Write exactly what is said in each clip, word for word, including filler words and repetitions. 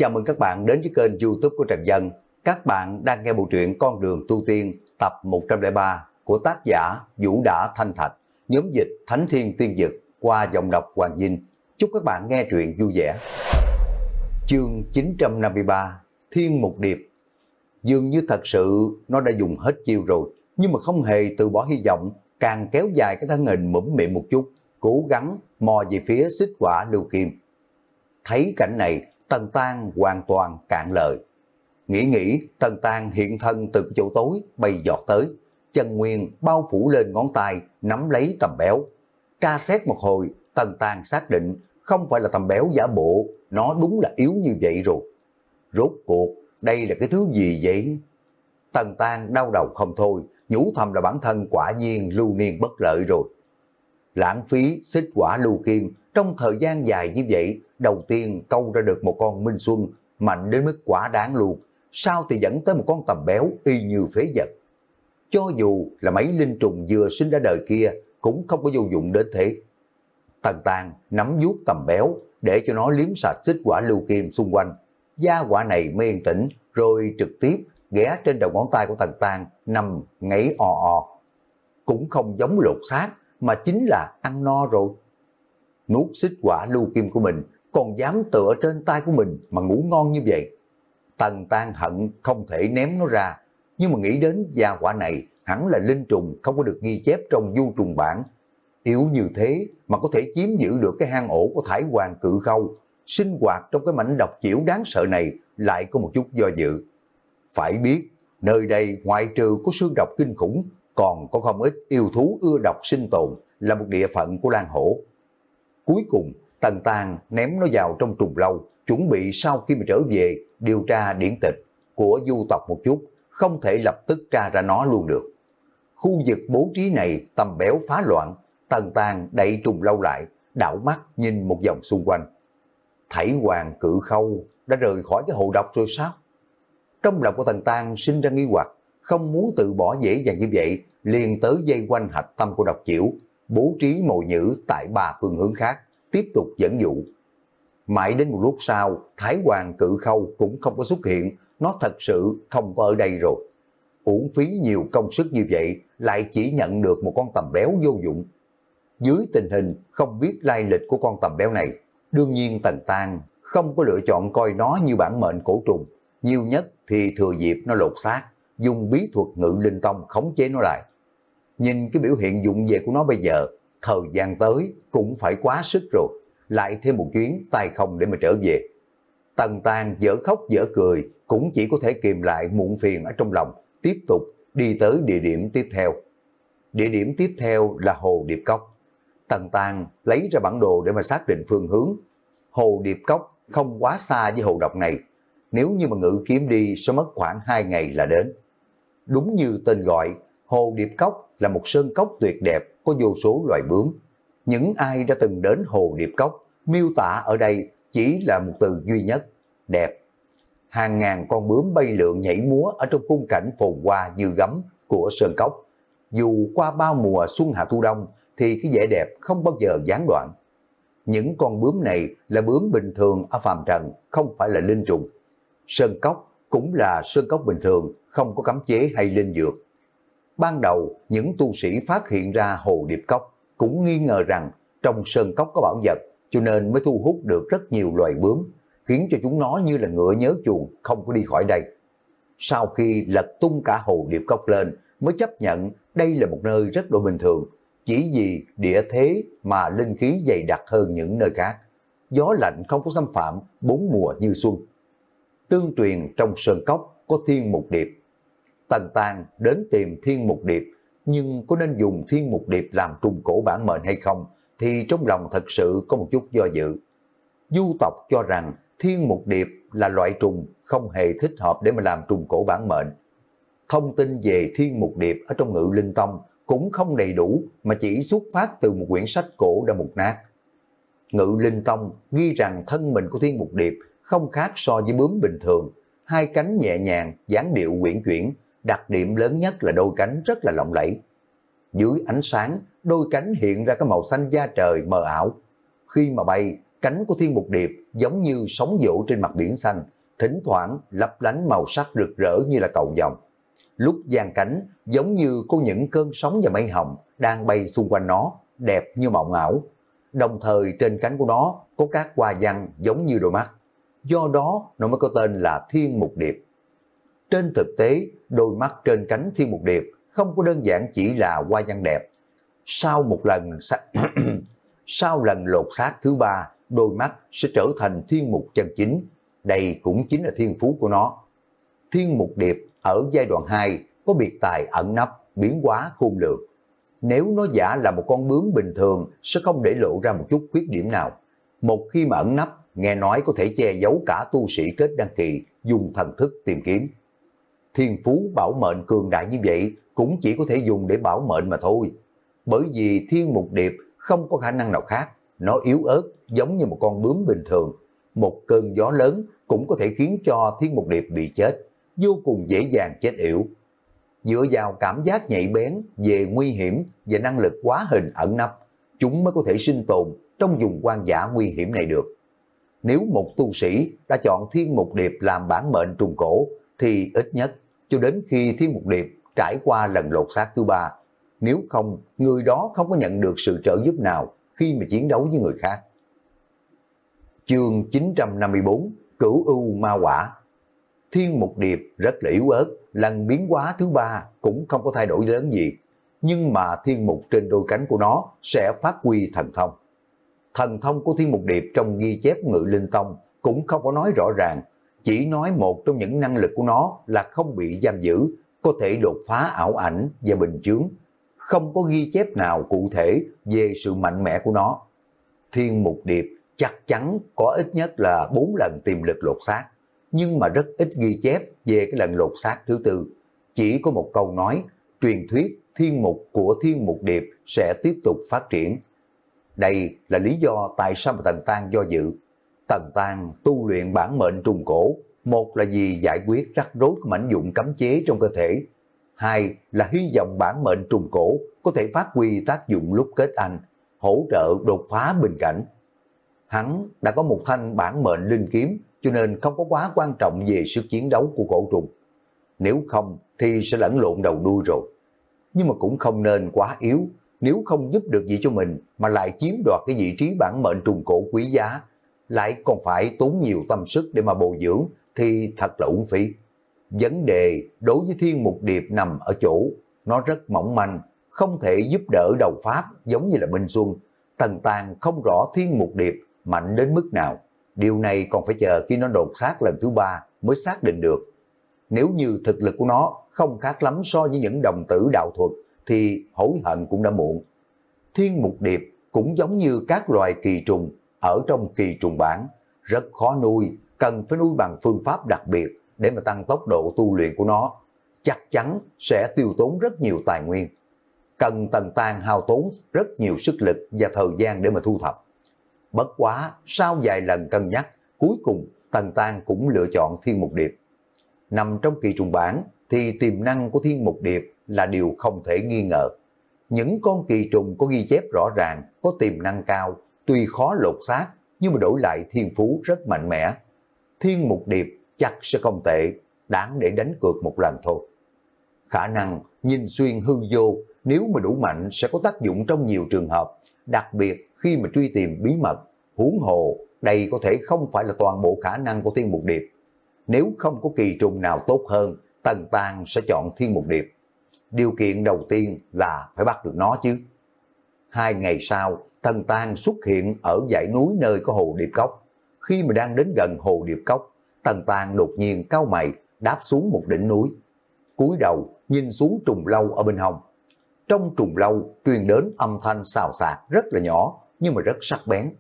Chào mừng các bạn đến với kênh YouTube của Trần Dân. Các bạn đang nghe bộ truyện Con đường tu tiên tập một trăm lẻ ba của tác giả Vũ Đã Thanh Thạch, nhóm dịch Thánh Thiên Tiên Dực qua giọng đọc Hoàng Vinh. Chúc các bạn nghe truyện vui vẻ. Chương chín trăm năm mươi ba, Thiên Mục Điệp. Dường như thật sự nó đã dùng hết chiêu rồi, nhưng mà không hề từ bỏ hy vọng, càng kéo dài cái thân hình mũm mĩm một chút, cố gắng mò về phía xích quả lưu kim. Thấy cảnh này, Tần Tan hoàn toàn cạn lời. Nghĩ nghĩ, Tần Tan hiện thân từ chỗ tối bay giọt tới, chân nguyên bao phủ lên ngón tay, nắm lấy tầm béo. Tra xét một hồi, Tần Tan xác định không phải là tầm béo giả bộ, nó đúng là yếu như vậy rồi. Rốt cuộc, đây là cái thứ gì vậy? Tần Tan đau đầu không thôi, nhủ thầm là bản thân quả nhiên lưu niên bất lợi rồi. Lãng phí xích quả lưu kim, trong thời gian dài như vậy, đầu tiên câu ra được một con Minh Xuân mạnh đến mức quá đáng luôn, sau thì dẫn tới một con tầm béo y như phế vật. Cho dù là mấy linh trùng vừa sinh ra đời kia cũng không có vô dụng đến thế. Tần Tan nắm vuốt tầm béo để cho nó liếm sạch xích quả lưu kim xung quanh. Da quả này mới yên tĩnh rồi trực tiếp ghé trên đầu ngón tay của Tần Tan nằm ngáy o o. Cũng không giống lột xác mà chính là ăn no rồi. Nuốt xích quả lưu kim của mình còn dám tựa trên tay của mình mà ngủ ngon như vậy. Tần Tan hận không thể ném nó ra, nhưng mà nghĩ đến da quả này hẳn là linh trùng không có được ghi chép trong du trùng bản. Yếu như thế mà có thể chiếm giữ được cái hang ổ của Thái Hoàng Cự Khâu, sinh hoạt trong cái mảnh độc chiểu đáng sợ này lại có một chút do dự. Phải biết, nơi đây ngoại trừ có xương độc kinh khủng, còn có không ít yêu thú ưa độc sinh tồn, là một địa phận của Lan Hổ. Cuối cùng, Tần Tan ném nó vào trong trùng lâu, chuẩn bị sau khi mà trở về điều tra điển tịch của du tộc một chút, không thể lập tức tra ra nó luôn được. Khu vực bố trí này tầm béo phá loạn, Tần Tan đẩy trùng lâu lại, đảo mắt nhìn một vòng xung quanh. Thái Hoàng Cự Khâu đã rời khỏi cái hồ độc rồi sao? Trong lòng của Tần Tan sinh ra nghi hoặc, không muốn từ bỏ dễ dàng như vậy, liền tới dây quanh hạch tâm của độc chiểu, bố trí mồi nhữ tại ba phương hướng khác, tiếp tục dẫn dụ. Mãi đến một lúc sau, Thái Hoàng Cự Khâu cũng không có xuất hiện, nó thật sự không có ở đây rồi. Uổng phí nhiều công sức như vậy, lại chỉ nhận được một con tầm béo vô dụng. Dưới tình hình không biết lai lịch của con tầm béo này, đương nhiên Tần Tan không có lựa chọn coi nó như bản mệnh cổ trùng, nhiều nhất thì thừa dịp nó lột xác, dùng bí thuật Ngự Linh Tông khống chế nó lại. Nhìn cái biểu hiện dụng về của nó bây giờ, thời gian tới cũng phải quá sức rồi, lại thêm một chuyến tay không để mà trở về. Tần Tan dở khóc dở cười, cũng chỉ có thể kìm lại muộn phiền ở trong lòng, tiếp tục đi tới địa điểm tiếp theo. Địa điểm tiếp theo là Hồ Điệp Cốc. Tần Tan lấy ra bản đồ để mà xác định phương hướng. Hồ Điệp Cốc không quá xa với hồ độc này, nếu như mà ngự kiếm đi sẽ mất khoảng hai ngày là đến. Đúng như tên gọi, Hồ Điệp Cốc là một sơn cốc tuyệt đẹp, có vô số loài bướm. Những ai đã từng đến Hồ Điệp Cốc, miêu tả ở đây chỉ là một từ duy nhất, đẹp. Hàng ngàn con bướm bay lượn nhảy múa ở trong khung cảnh phồn hoa như gấm của sơn cốc. Dù qua bao mùa xuân hạ thu đông, thì cái vẻ đẹp không bao giờ gián đoạn. Những con bướm này là bướm bình thường ở phàm trần, không phải là linh trùng. Sơn cốc cũng là sơn cốc bình thường, không có cấm chế hay linh dược. Ban đầu, những tu sĩ phát hiện ra Hồ Điệp Cốc cũng nghi ngờ rằng trong sơn cốc có bảo vật, cho nên mới thu hút được rất nhiều loài bướm, khiến cho chúng nó như là ngựa nhớ chuồng, không có đi khỏi đây. Sau khi lật tung cả Hồ Điệp Cốc lên, mới chấp nhận đây là một nơi rất độ bình thường, chỉ vì địa thế mà linh khí dày đặc hơn những nơi khác. Gió lạnh không có xâm phạm, bốn mùa như xuân. Tương truyền trong sơn cốc có Thiên Mục Điệp. Tần Tan đến tìm Thiên Mục Điệp, nhưng có nên dùng Thiên Mục Điệp làm trùng cổ bản mệnh hay không, thì trong lòng thật sự có một chút do dự. Du tộc cho rằng Thiên Mục Điệp là loại trùng không hề thích hợp để mà làm trùng cổ bản mệnh. Thông tin về Thiên Mục Điệp ở trong Ngự Linh Tông cũng không đầy đủ, mà chỉ xuất phát từ một quyển sách cổ đã mục nát. Ngự Linh Tông ghi rằng thân mình của Thiên Mục Điệp không khác so với bướm bình thường, hai cánh nhẹ nhàng, dáng điệu uyển chuyển, đặc điểm lớn nhất là đôi cánh rất là lộng lẫy. Dưới ánh sáng, đôi cánh hiện ra cái màu xanh da trời mờ ảo. Khi mà bay, cánh của Thiên Mục Điệp giống như sóng vỗ trên mặt biển xanh, thỉnh thoảng lấp lánh màu sắc rực rỡ như là cầu vồng. Lúc giang cánh giống như có những cơn sóng và mây hồng đang bay xung quanh nó, đẹp như mộng ảo. Đồng thời trên cánh của nó có các hoa văn giống như đôi mắt, do đó nó mới có tên là Thiên Mục Điệp. Trên thực tế, đôi mắt trên cánh Thiên Mục Điệp không có đơn giản chỉ là hoa văn đẹp. Sau một lần sau lần lột xác thứ ba, đôi mắt sẽ trở thành thiên mục chân chính. Đây cũng chính là thiên phú của nó. Thiên Mục Điệp ở giai đoạn hai có biệt tài ẩn nấp, biến hóa khôn lường. Nếu nó giả là một con bướm bình thường sẽ không để lộ ra một chút khuyết điểm nào. Một khi mà ẩn nấp, nghe nói có thể che giấu cả tu sĩ kết đăng kỳ dùng thần thức tìm kiếm. Thiên phú bảo mệnh cường đại như vậy cũng chỉ có thể dùng để bảo mệnh mà thôi. Bởi vì Thiên Mục Điệp không có khả năng nào khác, nó yếu ớt giống như một con bướm bình thường. Một cơn gió lớn cũng có thể khiến cho Thiên Mục Điệp bị chết, vô cùng dễ dàng chết yểu. Dựa vào cảm giác nhạy bén về nguy hiểm và năng lực hóa hình ẩn nấp, chúng mới có thể sinh tồn trong vùng hoang dã nguy hiểm này được. Nếu một tu sĩ đã chọn Thiên Mục Điệp làm bản mệnh trùng cổ, thì ít nhất cho đến khi Thiên Mục Điệp trải qua lần lột xác thứ ba, nếu không, người đó không có nhận được sự trợ giúp nào khi mà chiến đấu với người khác. Chương chín trăm năm mươi tư, Cửu Ưu Ma Quả. Thiên Mục Điệp rất là yếu ớt, lần biến hóa thứ ba cũng không có thay đổi lớn gì, nhưng mà thiên mục trên đôi cánh của nó sẽ phát huy thần thông. Thần thông của Thiên Mục Điệp trong ghi chép Ngự Linh Tông cũng không có nói rõ ràng, chỉ nói một trong những năng lực của nó là không bị giam giữ, có thể đột phá ảo ảnh và bình chướng. Không có ghi chép nào cụ thể về sự mạnh mẽ của nó. Thiên Mục Điệp chắc chắn có ít nhất là bốn lần tiềm lực lột xác, nhưng mà rất ít ghi chép về cái lần lột xác thứ tư. Chỉ có một câu nói, truyền thuyết thiên mục của Thiên Mục Điệp sẽ tiếp tục phát triển. Đây là lý do tại sao mà Tần Tăng do dự. Tần Tăng tu luyện bản mệnh trùng cổ, một là vì giải quyết rắc rối của mảnh dụng cấm chế trong cơ thể, hai là hy vọng bản mệnh trùng cổ có thể phát huy tác dụng lúc kết anh, hỗ trợ đột phá bình cảnh. Hắn đã có một thanh bản mệnh linh kiếm, cho nên không có quá quan trọng về sức chiến đấu của cổ trùng. Nếu không thì sẽ lẫn lộn đầu đuôi rồi. Nhưng mà cũng không nên quá yếu, nếu không giúp được gì cho mình mà lại chiếm đoạt cái vị trí bản mệnh trùng cổ quý giá, lại còn phải tốn nhiều tâm sức để mà bồi dưỡng thì thật là uổng phí. Vấn đề đối với Thiên Mục Điệp nằm ở chỗ, nó rất mỏng manh, không thể giúp đỡ đầu pháp giống như là Minh Xuân. Tần Tàng không rõ Thiên Mục Điệp mạnh đến mức nào, điều này còn phải chờ khi nó đột xác lần thứ ba mới xác định được. Nếu như thực lực của nó không khác lắm so với những đồng tử đạo thuật thì hối hận cũng đã muộn. Thiên Mục Điệp cũng giống như các loài kỳ trùng ở trong kỳ trùng bản, rất khó nuôi, cần phải nuôi bằng phương pháp đặc biệt để mà tăng tốc độ tu luyện của nó, chắc chắn sẽ tiêu tốn rất nhiều tài nguyên. Cần Tần Tăng hao tốn rất nhiều sức lực và thời gian để mà thu thập. Bất quá, sau vài lần cân nhắc, cuối cùng Tần Tăng cũng lựa chọn Thiên Mục Điệp. Nằm trong kỳ trùng bản thì tiềm năng của Thiên Mục Điệp là điều không thể nghi ngờ. Những con kỳ trùng có ghi chép rõ ràng, có tiềm năng cao, tuy khó lột xác, nhưng mà đổi lại thiên phú rất mạnh mẽ. Thiên Mục Điệp chắc sẽ không tệ, đáng để đánh cược một lần thôi. Khả năng nhìn xuyên hư vô nếu mà đủ mạnh sẽ có tác dụng trong nhiều trường hợp, đặc biệt khi mà truy tìm bí mật. Huống hồ, đây có thể không phải là toàn bộ khả năng của Thiên Mục Điệp. Nếu không có kỳ trùng nào tốt hơn, Tần Tăng sẽ chọn Thiên Mục Điệp. Điều kiện đầu tiên là phải bắt được nó chứ. Hai ngày sau, Tần Tăng xuất hiện ở dãy núi nơi có hồ điệp cốc. Khi mà đang đến gần hồ điệp cốc, Tần Tăng đột nhiên cau mày đáp xuống một đỉnh núi. Cúi đầu nhìn xuống trùng lâu ở bên hông. Trong trùng lâu truyền đến âm thanh xào xạc rất là nhỏ nhưng mà rất sắc bén.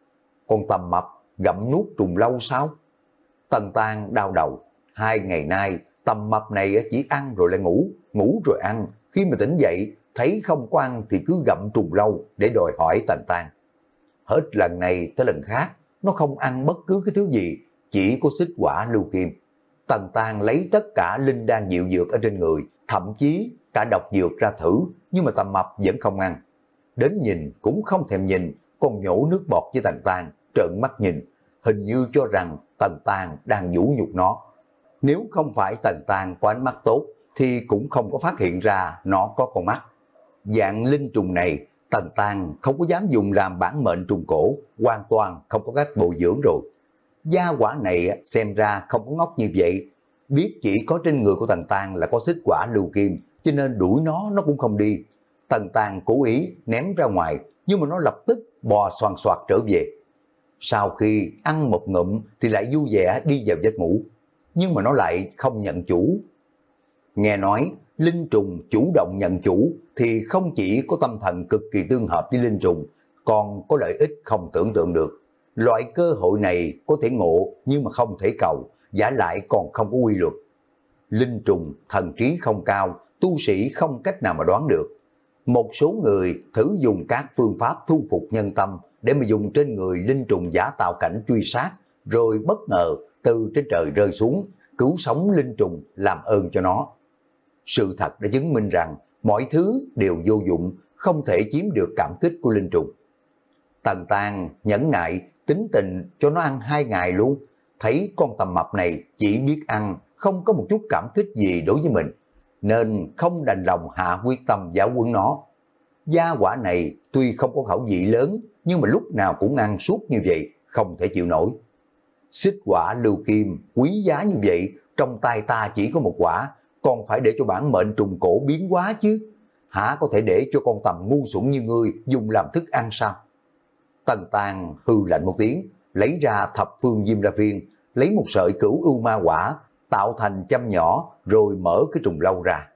Con tầm mập gặm nuốt trùng lâu sao? Tần Tăng đau đầu. Hai ngày nay tầm mập này chỉ ăn rồi lại ngủ, ngủ rồi ăn. Khi mà tỉnh dậy thấy không có ăn thì cứ gặm trùng lâu để đòi hỏi Tần Tăng. Hết lần này tới lần khác nó không ăn bất cứ cái thứ gì, chỉ có xích quả lưu kim. Tần Tăng lấy tất cả linh đan diệu dược ở trên người, thậm chí cả độc dược ra thử, nhưng mà tầm mập vẫn không ăn. Đến nhìn cũng không thèm nhìn, còn nhổ nước bọt với Tần Tăng, trợn mắt nhìn, hình như cho rằng Tần Tàng đang vũ nhục nó. Nếu không phải Tần Tàng có ánh mắt tốt, thì cũng không có phát hiện ra nó có con mắt. Dạng linh trùng này, Tần Tàng không có dám dùng làm bản mệnh trùng cổ, hoàn toàn không có cách bồi dưỡng rồi. Gia quả này xem ra không có ngốc như vậy, biết chỉ có trên người của Tần Tàng là có xích quả lưu kim, cho nên đuổi nó nó cũng không đi. Tần Tàng cố ý ném ra ngoài, nhưng mà nó lập tức bò xoàn xoạt trở về. Sau khi ăn một ngụm thì lại vui vẻ đi vào giấc ngủ, nhưng mà nó lại không nhận chủ. Nghe nói linh trùng chủ động nhận chủ thì không chỉ có tâm thần cực kỳ tương hợp với linh trùng, còn có lợi ích không tưởng tượng được. Loại cơ hội này có thể ngộ nhưng mà không thể cầu, giả lại còn không có quy luật. Linh trùng thần trí không cao, tu sĩ không cách nào mà đoán được. Một số người thử dùng các phương pháp thu phục nhân tâm để mà dùng trên người linh trùng giả tạo cảnh truy sát, rồi bất ngờ từ trên trời rơi xuống, cứu sống linh trùng làm ơn cho nó. Sự thật đã chứng minh rằng mọi thứ đều vô dụng, không thể chiếm được cảm kích của linh trùng. Tần Tàng nhẫn nại tính tình cho nó ăn hai ngày luôn, thấy con tầm mập này chỉ biết ăn, không có một chút cảm kích gì đối với mình, nên không đành lòng hạ quyết tâm giáo huấn nó. Gia quả này tuy không có khẩu vị lớn, nhưng mà lúc nào cũng ăn suốt như vậy, không thể chịu nổi. Xích quả lưu kim quý giá như vậy, trong tay ta chỉ có một quả, còn phải để cho bản mệnh trùng cổ biến hóa chứ. Hả có thể để cho con tầm ngu xuẩn như ngươi dùng làm thức ăn sao? Tần Tàng hư lạnh một tiếng, lấy ra thập phương diêm la viên, lấy một sợi cửu ưu ma quả, tạo thành châm nhỏ, rồi mở cái trùng lâu ra.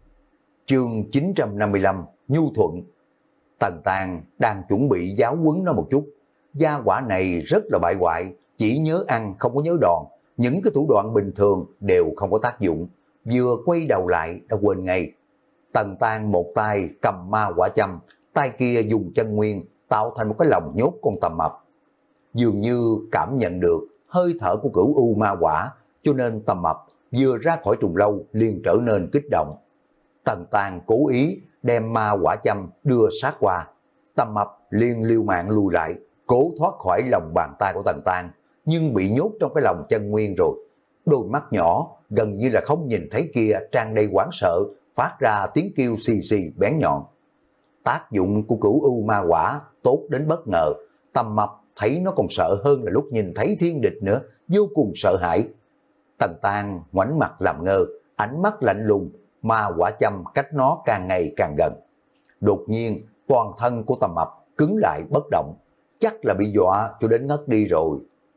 Chương chín trăm năm mươi lăm, Nhu Thuận. Tần Tàng đang chuẩn bị giáo huấn nó một chút. Gia quả này rất là bại hoại, chỉ nhớ ăn không có nhớ đòn, những cái thủ đoạn bình thường đều không có tác dụng, vừa quay đầu lại đã quên ngay. Tần Tàng một tay cầm ma quả châm, tay kia dùng chân nguyên tạo thành một cái lồng nhốt con tầm mập. Dường như cảm nhận được hơi thở của cửu u ma quả, cho nên tầm mập vừa ra khỏi trùng lâu liền trở nên kích động. Tần Tàng cố ý đem ma quả châm đưa sát qua, tầm mập liền liều mạng lùi lại, cố thoát khỏi lòng bàn tay của Tần Tàng, nhưng bị nhốt trong cái lòng chân nguyên rồi. Đôi mắt nhỏ gần như là không nhìn thấy kia tràn đầy hoảng sợ, phát ra tiếng kêu xì xì bén nhọn. Tác dụng của cửu u ma quả tốt đến bất ngờ, tầm mập thấy nó còn sợ hơn là lúc nhìn thấy thiên địch nữa, vô cùng sợ hãi. Tần Tàng ngoảnh mặt làm ngơ, ánh mắt lạnh lùng, ma quả châm cách nó càng ngày càng gần. Đột nhiên toàn thân của tầm mập cứng lại bất động, chắc là bị dọa cho đến ngất đi rồi.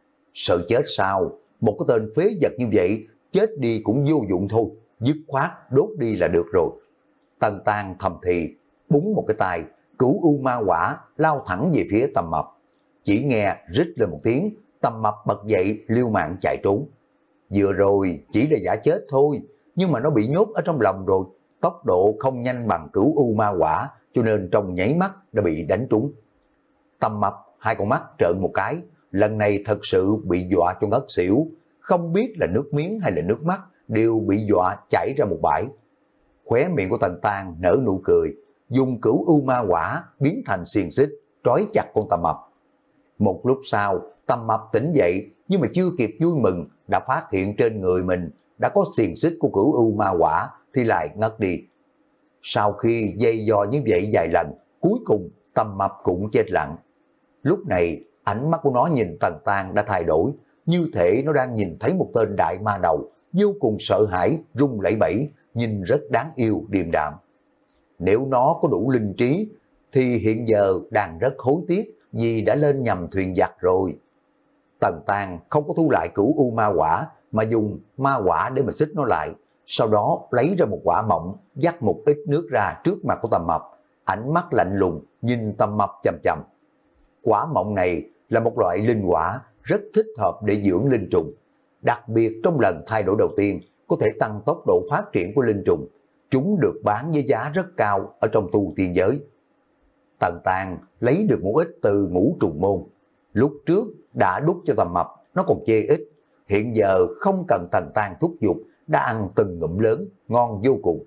Sợ chết sao? Một cái tên phế vật như vậy, chết đi cũng vô dụng thôi, dứt khoát đốt đi là được rồi. Tần Tàng thầm thì, búng một cái tay, cửu u ma quả lao thẳng về phía tầm mập. Chỉ nghe rít lên một tiếng, tầm mập bật dậy liêu mạng chạy trốn. Vừa rồi chỉ là giả chết thôi, nhưng mà nó bị nhốt ở trong lòng rồi, tốc độ không nhanh bằng cửu u ma quả, cho nên trong nháy mắt đã bị đánh trúng. Tầm mập hai con mắt trợn một cái, lần này thật sự bị dọa cho ngất xỉu, không biết là nước miếng hay là nước mắt đều bị dọa chảy ra một bãi. Khóe miệng của Tần Tàng nở nụ cười, dùng cửu u ma quả biến thành xiềng xích trói chặt con tầm mập. Một lúc sau, tầm mập tỉnh dậy, nhưng mà chưa kịp vui mừng đã phát hiện trên người mình đã có xiềng xích của cửu u ma quả thì lại ngất đi. Sau khi dây dò như vậy vài lần, cuối cùng tầm mập cũng chết lặng. Lúc này ánh mắt của nó nhìn Tần Tàng đã thay đổi, như thể nó đang nhìn thấy một tên đại ma đầu, vô cùng sợ hãi, run lẩy bẩy, nhìn rất đáng yêu điềm đạm. Nếu nó có đủ linh trí thì hiện giờ đang rất hối tiếc vì đã lên nhầm thuyền giặc rồi. Tần Tàng không có thu lại cửu u ma quả, mà dùng ma quả để mà xích nó lại, sau đó lấy ra một quả mọng, dắt một ít nước ra trước mặt của tầm mập, ánh mắt lạnh lùng nhìn tầm mập chằm chằm. Quả mọng này là một loại linh quả rất thích hợp để dưỡng linh trùng, đặc biệt trong lần thay đổi đầu tiên có thể tăng tốc độ phát triển của linh trùng. Chúng được bán với giá rất cao ở trong tu tiên giới. Tần Tàng lấy được một ít từ ngũ trùng môn, lúc trước đã đút cho tầm mập, nó còn chê ít, hiện giờ không cần Tần Tàng thúc giục, đã ăn từng ngụm lớn, ngon vô cùng.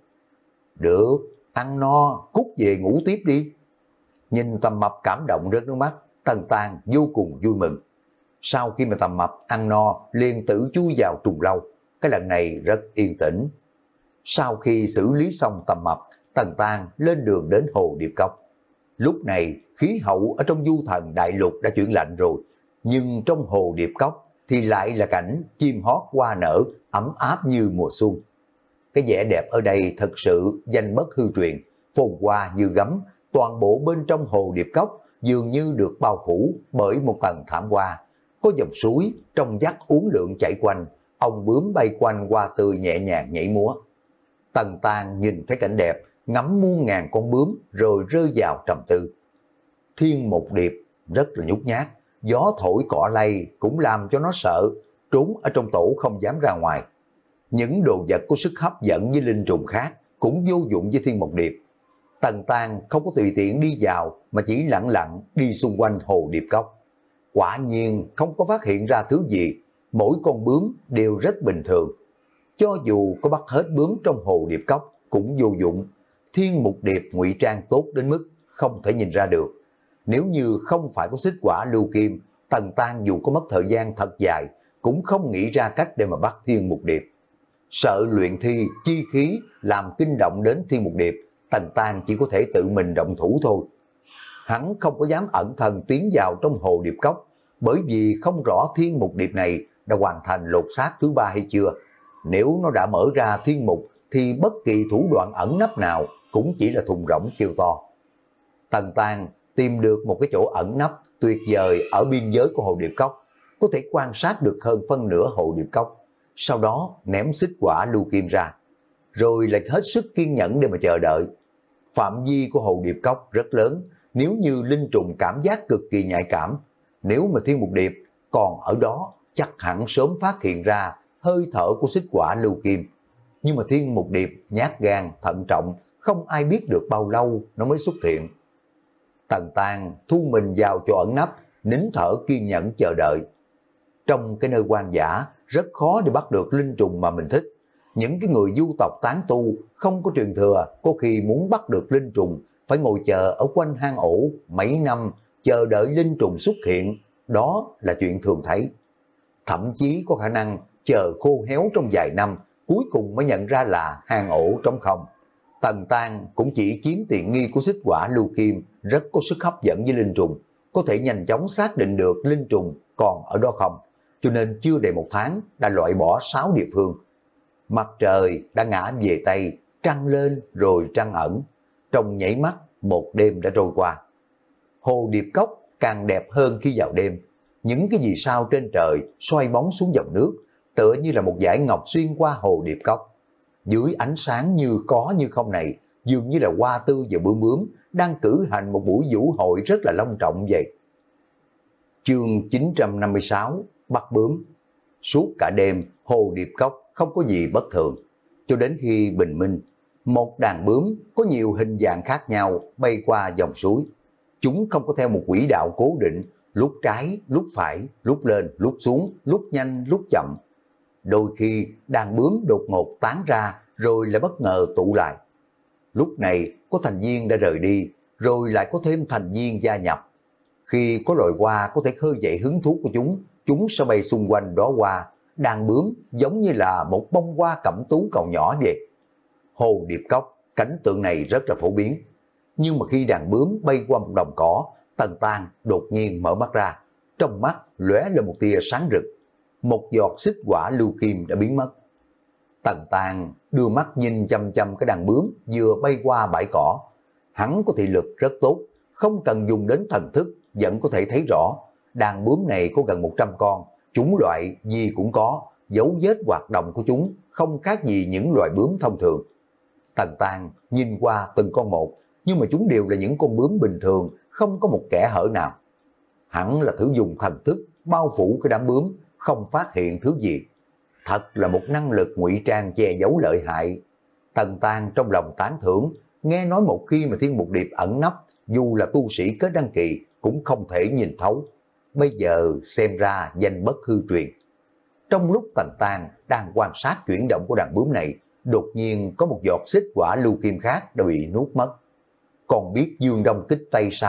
Được, ăn no, cút về ngủ tiếp đi. Nhìn tầm mập cảm động rớt nước mắt, Tần Tàng vô cùng vui mừng. Sau khi mà Tầm Mập ăn no liền tự chui vào trùng lâu, cái lần này rất yên tĩnh. Sau khi xử lý xong Tầm Mập, Tần Tang lên đường đến Hồ Điệp Cốc. Lúc này khí hậu ở trong du thần đại lục đã chuyển lạnh rồi, nhưng trong Hồ Điệp Cốc thì lại là cảnh chim hót hoa nở, ấm áp như mùa xuân. Cái vẻ đẹp ở đây thật sự danh bất hư truyền, phồn hoa như gấm, toàn bộ bên trong Hồ Điệp Cốc dường như được bao phủ bởi một tầng thảm hoa. Có dòng suối trong vắt uốn lượn chảy quanh, ong bướm bay quanh hoa tươi nhẹ nhàng nhảy múa. Tần Tang nhìn thấy cảnh đẹp, ngắm muôn ngàn con bướm rồi rơi vào trầm tư. Thiên Mục Điệp rất là nhút nhát, gió thổi cỏ lay cũng làm cho nó sợ, trốn ở trong tổ không dám ra ngoài. Những đồ vật có sức hấp dẫn với linh trùng khác cũng vô dụng với Thiên Mục Điệp. Tần Tang không có tùy tiện đi vào mà chỉ lặng lặng đi xung quanh Hồ Điệp Cốc. Quả nhiên không có phát hiện ra thứ gì, mỗi con bướm đều rất bình thường. Cho dù có bắt hết bướm trong Hồ Điệp Cốc cũng vô dụng. Thiên Mục Điệp ngụy trang tốt đến mức không thể nhìn ra được. Nếu như không phải có xích quả lưu kim, Tần Tang dù có mất thời gian thật dài cũng không nghĩ ra cách để mà bắt Thiên Mục Điệp. Sợ luyện thi chi khí làm kinh động đến Thiên Mục Điệp, Tần Tang chỉ có thể tự mình động thủ thôi. Hắn không có dám ẩn thân tiến vào trong Hồ Điệp Cốc, bởi vì không rõ Thiên Mục Điệp này đã hoàn thành lột xác thứ ba hay chưa. Nếu nó đã mở ra thiên mục thì bất kỳ thủ đoạn ẩn nấp nào cũng chỉ là thùng rỗng kêu to. Tần Tang tìm được một cái chỗ ẩn nấp tuyệt vời ở biên giới của Hồ Điệp Cốc, có thể quan sát được hơn phân nửa Hồ Điệp Cốc. Sau đó ném xích quả lưu kim ra, rồi lại hết sức kiên nhẫn để mà chờ đợi. Phạm vi của Hồ Điệp Cốc rất lớn, nếu như linh trùng cảm giác cực kỳ nhạy cảm, nếu mà Thiên Mục Điệp còn ở đó chắc hẳn sớm phát hiện ra hơi thở của xích quả lưu kim. Nhưng mà Thiên Mục Điệp nhát gan, thận trọng, không ai biết được bao lâu nó mới xuất hiện. Tần Tang thu mình vào chỗ ẩn nấp, nín thở kiên nhẫn chờ đợi. Trong cái nơi hoang dã rất khó để bắt được linh trùng mà mình thích. Những cái người du tộc tán tu không có truyền thừa, có khi muốn bắt được linh trùng phải ngồi chờ ở quanh hang ổ mấy năm, chờ đợi linh trùng xuất hiện, đó là chuyện thường thấy. Thậm chí có khả năng chờ khô héo trong vài năm, cuối cùng mới nhận ra là hang ổ trống không. Tần Tang cũng chỉ chiếm tiện nghi của xích quả lưu kim, rất có sức hấp dẫn với linh trùng, có thể nhanh chóng xác định được linh trùng còn ở đó không, cho nên chưa đầy một tháng đã loại bỏ sáu địa phương. Mặt trời đã ngã về Tây, trăng lên rồi trăng ẩn, trong nhảy mắt một đêm đã trôi qua. Hồ Điệp Cốc càng đẹp hơn khi vào đêm, những cái vì sao trên trời xoay bóng xuống dòng nước, tựa như là một dải ngọc xuyên qua Hồ Điệp Cốc. Dưới ánh sáng như có như không này, dường như là hoa tươi và bướm bướm đang cử hành một buổi vũ hội rất là long trọng vậy. Chương chín trăm năm mươi sáu, bắt bướm. Suốt cả đêm, Hồ Điệp Cốc không có gì bất thường, cho đến khi bình minh, một đàn bướm có nhiều hình dạng khác nhau bay qua dòng suối. Chúng không có theo một quỹ đạo cố định, lúc trái, lúc phải, lúc lên, lúc xuống, lúc nhanh, lúc chậm. Đôi khi đàn bướm đột ngột tán ra rồi lại bất ngờ tụ lại. Lúc này có thành viên đã rời đi, rồi lại có thêm thành viên gia nhập. Khi có loài hoa có thể khơi dậy hứng thú của chúng, chúng sẽ bay xung quanh đóa hoa. Đàn bướm giống như là một bông hoa cẩm tú cầu nhỏ vậy. Hồ Điệp Cốc, cảnh tượng này rất là phổ biến. Nhưng mà khi đàn bướm bay qua một đồng cỏ, Tần Tang đột nhiên mở mắt ra, trong mắt lóe lên một tia sáng rực. Một giọt xích quả lưu kim đã biến mất. Tần Tang đưa mắt nhìn chăm chăm cái đàn bướm vừa bay qua bãi cỏ. Hắn có thị lực rất tốt, không cần dùng đến thần thức vẫn có thể thấy rõ. Đàn bướm này có gần một trăm con, chúng loại gì cũng có, dấu vết hoạt động của chúng không khác gì những loài bướm thông thường. Tần Tang nhìn qua từng con một, nhưng mà chúng đều là những con bướm bình thường, không có một kẽ hở nào. Hẳn là thử dùng thần thức bao phủ cái đám bướm, không phát hiện thứ gì. Thật là một năng lực ngụy trang che giấu lợi hại. Tần Tang trong lòng tán thưởng, nghe nói một khi mà Thiên Mục Điệp ẩn nấp, dù là tu sĩ kết đăng kỳ cũng không thể nhìn thấu. Bây giờ xem ra danh bất hư truyền. Trong lúc Tần Tang đang quan sát chuyển động của đàn bướm này, đột nhiên có một giọt xích quả lưu kim khác đã bị nuốt mất. Còn biết dương đông kích tây sao,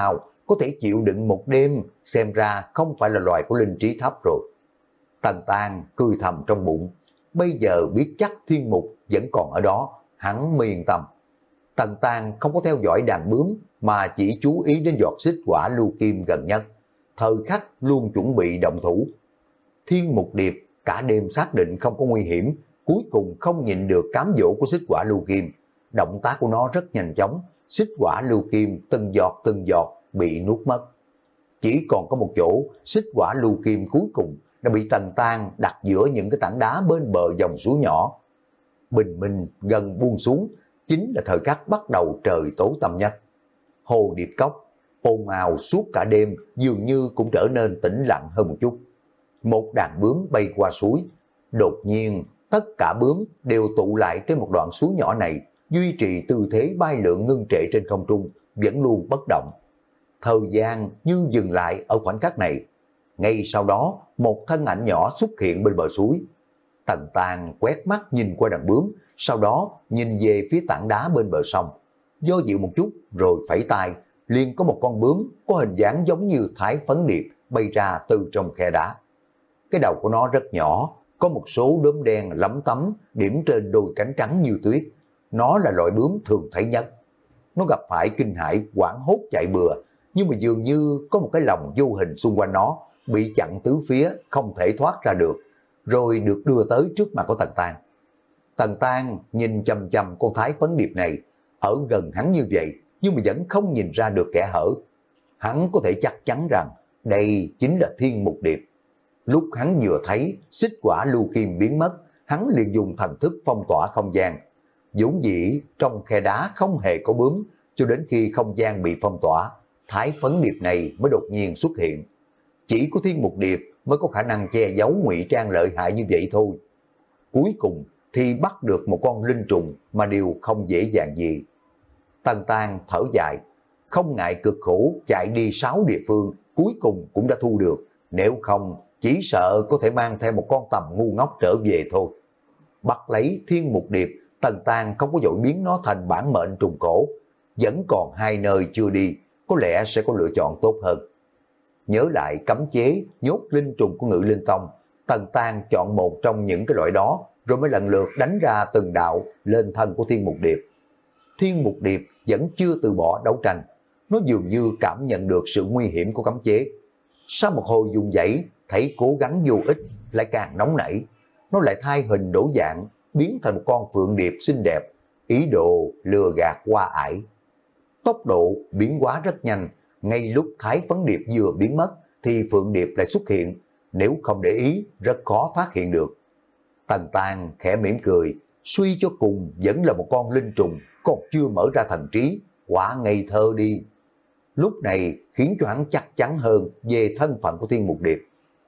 có thể chịu đựng một đêm, xem ra không phải là loài của linh trí thấp rồi. Tần Tang cười thầm trong bụng, bây giờ biết chắc Thiên Mục vẫn còn ở đó, hắn mới yên tâm. Tần Tang không có theo dõi đàn bướm mà chỉ chú ý đến giọt xích quả lưu kim gần nhất, thời khắc luôn chuẩn bị động thủ. Thiên Mục Điệp cả đêm xác định không có nguy hiểm, cuối cùng không nhịn được cám dỗ của xích quả lưu kim. Động tác của nó rất nhanh chóng, xích quả lưu kim từng giọt từng giọt bị nuốt mất. Chỉ còn có một chỗ, xích quả lưu kim cuối cùng đã bị Tần Tang đặt giữa những cái tảng đá bên bờ dòng suối nhỏ. Bình minh gần buông xuống, chính là thời khắc bắt đầu trời tối tăm nhất. Hồ Điệp Cốc ồn ào suốt cả đêm dường như cũng trở nên tĩnh lặng hơn một chút. Một đàn bướm bay qua suối, đột nhiên tất cả bướm đều tụ lại trên một đoạn suối nhỏ này, duy trì tư thế bay lượn ngưng trệ trên không trung, vẫn luôn bất động. Thời gian như dừng lại ở khoảnh khắc này. Ngay sau đó, một thân ảnh nhỏ xuất hiện bên bờ suối. Tần Tang quét mắt nhìn qua đàn bướm, sau đó nhìn về phía tảng đá bên bờ sông. Do dự một chút rồi phẩy tay, liền có một con bướm có hình dáng giống như thái phấn điệp bay ra từ trong khe đá. Cái đầu của nó rất nhỏ, có một số đốm đen lấm tấm điểm trên đôi cánh trắng như tuyết. Nó là loại bướm thường thấy nhất. Nó gặp phải kinh hãi hoảng hốt chạy bừa, nhưng mà dường như có một cái lồng vô hình xung quanh nó, bị chặn tứ phía, không thể thoát ra được, rồi được đưa tới trước mặt của Tần Tang. Tần Tang nhìn chằm chằm con thái phấn điệp này, ở gần hắn như vậy, nhưng mà vẫn không nhìn ra được kẽ hở. Hắn có thể chắc chắn rằng đây chính là Thiên Mục Điệp. Lúc hắn vừa thấy xích quả lưu kim biến mất, hắn liền dùng thần thức phong tỏa không gian. Vốn dĩ trong khe đá không hề có bướm, cho đến khi không gian bị phong tỏa, thái phấn điệp này mới đột nhiên xuất hiện. Chỉ có Thiên Mục Điệp mới có khả năng che giấu ngụy trang lợi hại như vậy thôi. Cuối cùng thì bắt được một con linh trùng mà điều không dễ dàng gì. Tần Tang thở dài, không ngại cực khổ chạy đi sáu địa phương, cuối cùng cũng đã thu được. Nếu không, chỉ sợ có thể mang theo một con tầm ngu ngốc trở về thôi. Bắt lấy Thiên Mục Điệp, Tần Tang không có dội biến nó thành bản mệnh trùng cổ. Vẫn còn hai nơi chưa đi, có lẽ sẽ có lựa chọn tốt hơn. Nhớ lại cấm chế nhốt linh trùng của Ngự Linh Tông, Tần Tang chọn một trong những cái loại đó, rồi mới lần lượt đánh ra từng đạo lên thân của Thiên Mục Điệp. Thiên Mục Điệp vẫn chưa từ bỏ đấu tranh, nó dường như cảm nhận được sự nguy hiểm của cấm chế. Sau một hồi dùng dãy, thấy cố gắng vô ích, lại càng nóng nảy. Nó lại thay hình đổi dạng, biến thành một con phượng điệp xinh đẹp, ý đồ lừa gạt qua ải. Tốc độ biến hóa rất nhanh, ngay lúc thái phấn điệp vừa biến mất, thì phượng điệp lại xuất hiện, nếu không để ý, rất khó phát hiện được. Tần Tang khẽ mỉm cười, suy cho cùng vẫn là một con linh trùng, còn chưa mở ra thần trí, quả ngây thơ đi. Lúc này khiến cho hắn chắc chắn hơn về thân phận của Thiên Mục Điệp.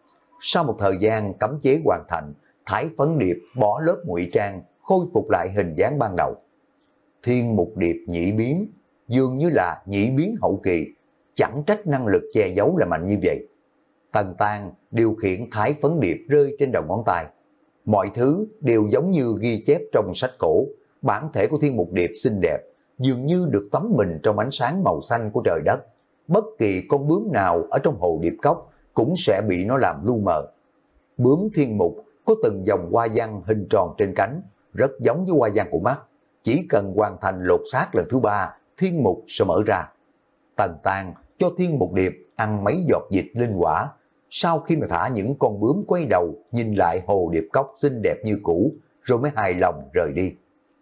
Sau một thời gian cấm chế hoàn thành, thái phấn điệp bỏ lớp ngụy trang, khôi phục lại hình dáng ban đầu. Thiên Mục Điệp nhị biến, dường như là nhị biến hậu kỳ, chẳng trách năng lực che giấu là mạnh như vậy. Tần Tang điều khiển thái phấn điệp rơi trên đầu ngón tay. Mọi thứ đều giống như ghi chép trong sách cổ, bản thể của Thiên Mục Điệp xinh đẹp, dường như được tắm mình trong ánh sáng màu xanh của trời đất. Bất kỳ con bướm nào ở trong hồ điệp cốc cũng sẽ bị nó làm lu mờ. Bướm Thiên Mục có từng dòng hoa văn hình tròn trên cánh, rất giống với hoa văn của mắt. Chỉ cần hoàn thành lột xác lần thứ ba, Thiên Mục sẽ mở ra. Tần Tang cho Thiên Mục Điệp ăn mấy giọt dịch linh quả. Sau khi mà thả những con bướm quay đầu nhìn lại hồ điệp cốc xinh đẹp như cũ, rồi mới hài lòng rời đi.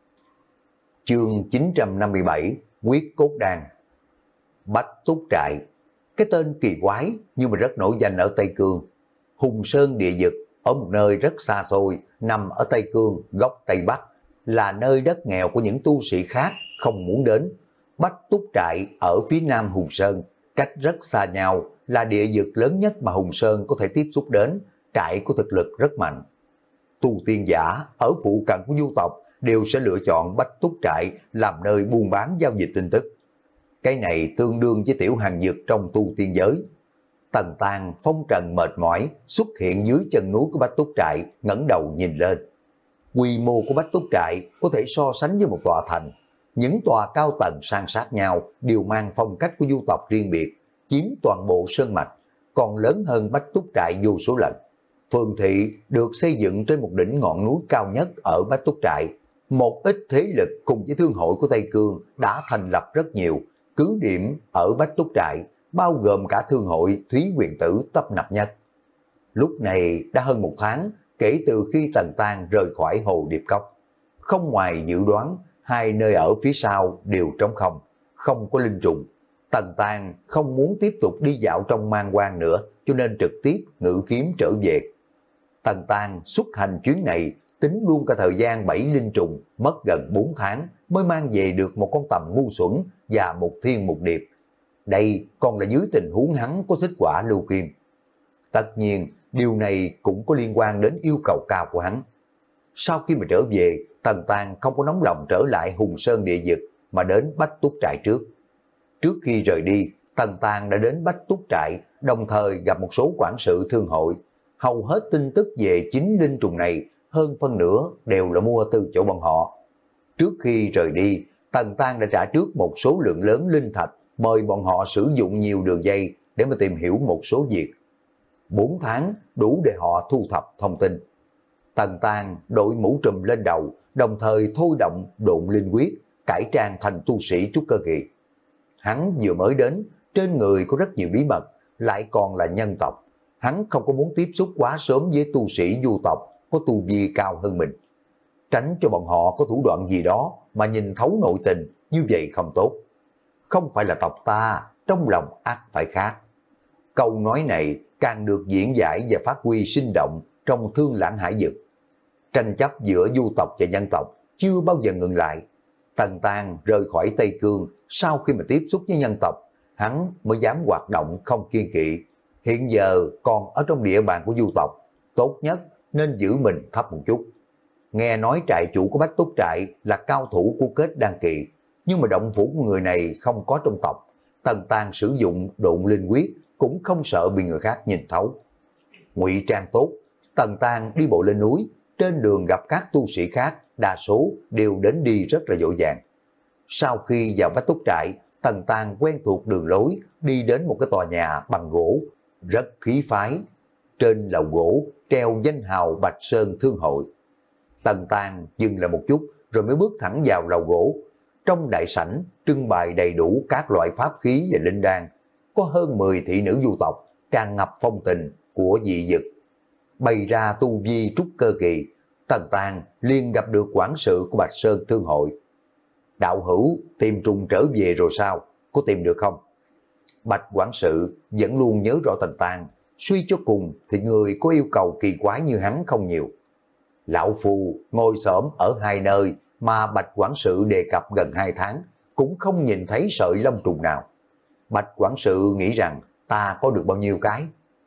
Chương chín trăm năm mươi bảy, Quyết Cốt Đan. Bách Túc Trại, cái tên kỳ quái nhưng mà rất nổi danh ở Tây Cương. Hùng Sơn địa vực ở một nơi rất xa xôi, nằm ở Tây Cương, góc Tây Bắc, là nơi đất nghèo của những tu sĩ khác không muốn đến. Bách Túc Trại ở phía nam Hùng Sơn, cách rất xa nhau, là địa vực lớn nhất mà Hùng Sơn có thể tiếp xúc đến, trại có thực lực rất mạnh. Tu tiên giả ở phụ cận của du tộc đều sẽ lựa chọn Bách Túc Trại làm nơi buôn bán giao dịch tin tức. Cái này tương đương với tiểu hàng dược trong tu tiên giới. Tần Tang phong trần mệt mỏi xuất hiện dưới chân núi của Bách Túc Trại, ngẩng đầu nhìn lên. Quy mô của Bách Túc Trại có thể so sánh với một tòa thành. Những tòa cao tầng san sát nhau đều mang phong cách của du tộc riêng biệt, chiếm toàn bộ sơn mạch, còn lớn hơn Bách Túc Trại vô số lần. Phường thị được xây dựng trên một đỉnh ngọn núi cao nhất ở Bách Túc Trại. Một ít thế lực cùng với thương hội của Tây Cương đã thành lập rất nhiều cứ điểm ở Bách Túc Trại, bao gồm cả thương hội Thúy Quyền Tử tấp nập nhất. Lúc này đã hơn một tháng kể từ khi Tần Tang rời khỏi Hồ Điệp Cốc. Không ngoài dự đoán, hai nơi ở phía sau đều trống không, không có linh trùng. Tần Tang không muốn tiếp tục đi dạo trong man hoang nữa, cho nên trực tiếp ngự kiếm trở về. Tần Tang xuất hành chuyến này tính luôn cả thời gian bảy linh trùng, mất gần bốn tháng mới mang về được một con tầm ngu xuẩn và một thiên một điệp. Đây còn là dưới tình huống hắn có xích quả lưu kim. Tất nhiên, điều này cũng có liên quan đến yêu cầu cao của hắn. Sau khi mà trở về, Tần Tang không có nóng lòng trở lại Hùng Sơn địa vực mà đến Bách Túc Trại trước. Trước khi rời đi, Tần Tang đã đến Bách Túc Trại, đồng thời gặp một số quản sự thương hội. Hầu hết tin tức về chính linh trùng này, hơn phân nửa đều là mua từ chỗ bọn họ. Trước khi rời đi, Tần Tang đã trả trước một số lượng lớn linh thạch, mời bọn họ sử dụng nhiều đường dây để mà tìm hiểu một số việc. Bốn tháng đủ để họ thu thập thông tin. Tần Tang đội mũ trùm lên đầu, đồng thời thôi động độn linh quyết, cải trang thành tu sĩ trúc cơ kỳ. Hắn vừa mới đến, trên người có rất nhiều bí mật, lại còn là nhân tộc. Hắn không có muốn tiếp xúc quá sớm với tu sĩ du tộc có tu vi cao hơn mình. Tránh cho bọn họ có thủ đoạn gì đó mà nhìn thấu nội tình, như vậy không tốt. Không phải là tộc ta, trong lòng ắt phải khác. Câu nói này càng được diễn giải và phát huy sinh động trong Thương Lãng Hải Vực. Tranh chấp giữa du tộc và nhân tộc chưa bao giờ ngừng lại. Tần Tang rời khỏi Tây Cương sau khi mà tiếp xúc với nhân tộc, hắn mới dám hoạt động không kiên kỵ. Hiện giờ còn ở trong địa bàn của du tộc, tốt nhất nên giữ mình thấp một chút. Nghe nói trại chủ của Bách Túc Trại là cao thủ của kết đan kỳ, nhưng mà động phủ của người này không có trong tộc. Tần Tang sử dụng độn linh quyết cũng không sợ bị người khác nhìn thấu. Ngụy trang tốt, Tần Tang đi bộ lên núi, trên đường gặp các tu sĩ khác, đa số đều đến đi rất là dội vàng. Sau khi vào Bách Túc Trại, Tần Tang quen thuộc đường lối, đi đến một cái tòa nhà bằng gỗ, rất khí phái. Trên lầu gỗ treo danh hào Bạch Sơn Thương Hội. Tần Tang dừng lại một chút rồi mới bước thẳng vào lầu gỗ. Trong đại sảnh trưng bày đầy đủ các loại pháp khí và linh đan, có hơn mười thị nữ du tộc tràn ngập phong tình của dị vực. Bày ra tu vi trúc cơ kỳ, Tần Tang liền gặp được quản sự của Bạch Sơn Thương Hội. Đạo hữu tìm trùng trở về rồi sao? Có tìm được không? Bạch quản sự vẫn luôn nhớ rõ Tần Tang, suy cho cùng thì người có yêu cầu kỳ quái như hắn không nhiều. Lão Phu ngồi xổm ở hai nơi mà Bạch quản sự đề cập gần hai tháng, cũng không nhìn thấy sợi lông trùng nào. Bạch quản sự nghĩ rằng ta có được bao nhiêu cái?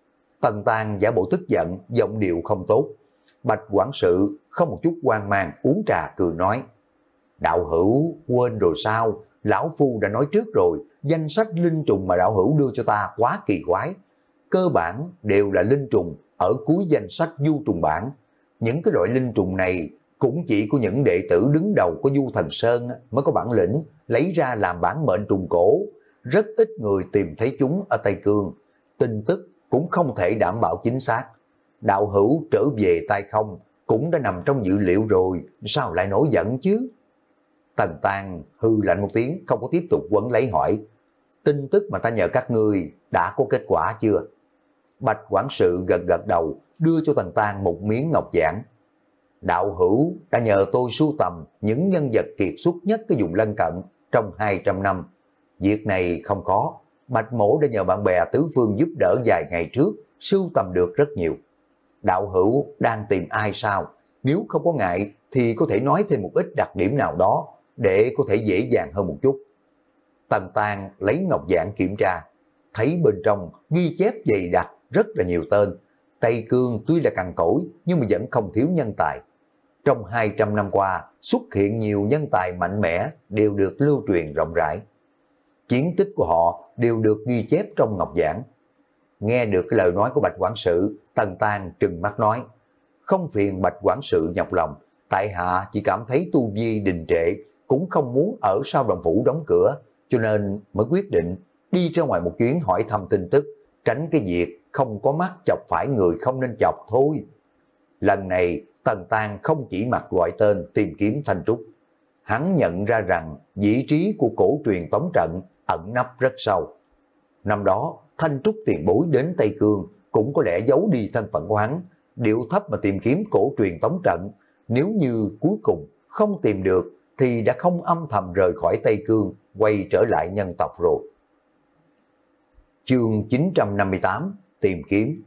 Tần Tang giả bộ tức giận, giọng điệu không tốt. Bạch quản sự không một chút hoang mang uống trà cười nói: Đạo hữu quên rồi sao? Lão Phu đã nói trước rồi, danh sách linh trùng mà đạo hữu đưa cho ta quá kỳ quái. Cơ bản đều là linh trùng ở cuối danh sách du trùng bản. Những cái loại linh trùng này cũng chỉ có những đệ tử đứng đầu của Du Thần Sơn mới có bản lĩnh lấy ra làm bản mệnh trùng cổ. Rất ít người tìm thấy chúng ở Tây Cương. Tin tức cũng không thể đảm bảo chính xác. Đạo hữu trở về tay không cũng đã nằm trong dự liệu rồi, sao lại nổi giận chứ? Tần Tang hư lạnh một tiếng, không có tiếp tục quấn lấy hỏi: Tin tức mà ta nhờ các ngươi đã có kết quả chưa? Bạch quản sự gật gật đầu, đưa cho Tần Tang một miếng ngọc giản. Đạo hữu đã nhờ tôi sưu tầm những nhân vật kiệt xuất nhất cái vùng lân cận trong hai trăm năm. Việc này không có, Bạch mổ đã nhờ bạn bè tứ phương giúp đỡ vài ngày trước, sưu tầm được rất nhiều. Đạo hữu đang tìm ai sao? Nếu không có ngại thì có thể nói thêm một ít đặc điểm nào đó để có thể dễ dàng hơn một chút. Tần Tang lấy ngọc giản kiểm tra, thấy bên trong ghi chép dày đặc rất là nhiều tên. Tây Cương tuy là cằn cỗi nhưng mà vẫn không thiếu nhân tài. Trong hai trăm năm qua xuất hiện nhiều nhân tài mạnh mẽ đều được lưu truyền rộng rãi. Chiến tích của họ đều được ghi chép trong ngọc giản. Nghe được cái lời nói của Bạch quản sự, Tần Tang trừng mắt nói: Không phiền Bạch quản sự nhọc lòng, tại hạ chỉ cảm thấy tu vi đình trệ, cũng không muốn ở sau động phủ đóng cửa, cho nên mới quyết định đi ra ngoài một chuyến hỏi thăm tin tức, tránh cái việc không có mắt chọc phải người không nên chọc thôi. Lần này Tần Tang không chỉ mặc gọi tên tìm kiếm Thanh Trúc. Hắn nhận ra rằng vị trí của cổ truyền tống trận ẩn nấp rất sâu. Năm đó Thanh Trúc tiền bối đến Tây Cương cũng có lẽ giấu đi thân phận của hắn, điệu thấp mà tìm kiếm cổ truyền tống trận. Nếu như cuối cùng không tìm được thì đã không âm thầm rời khỏi Tây Cương, quay trở lại nhân tộc rồi. Chương chín trăm năm mươi tám, tìm kiếm.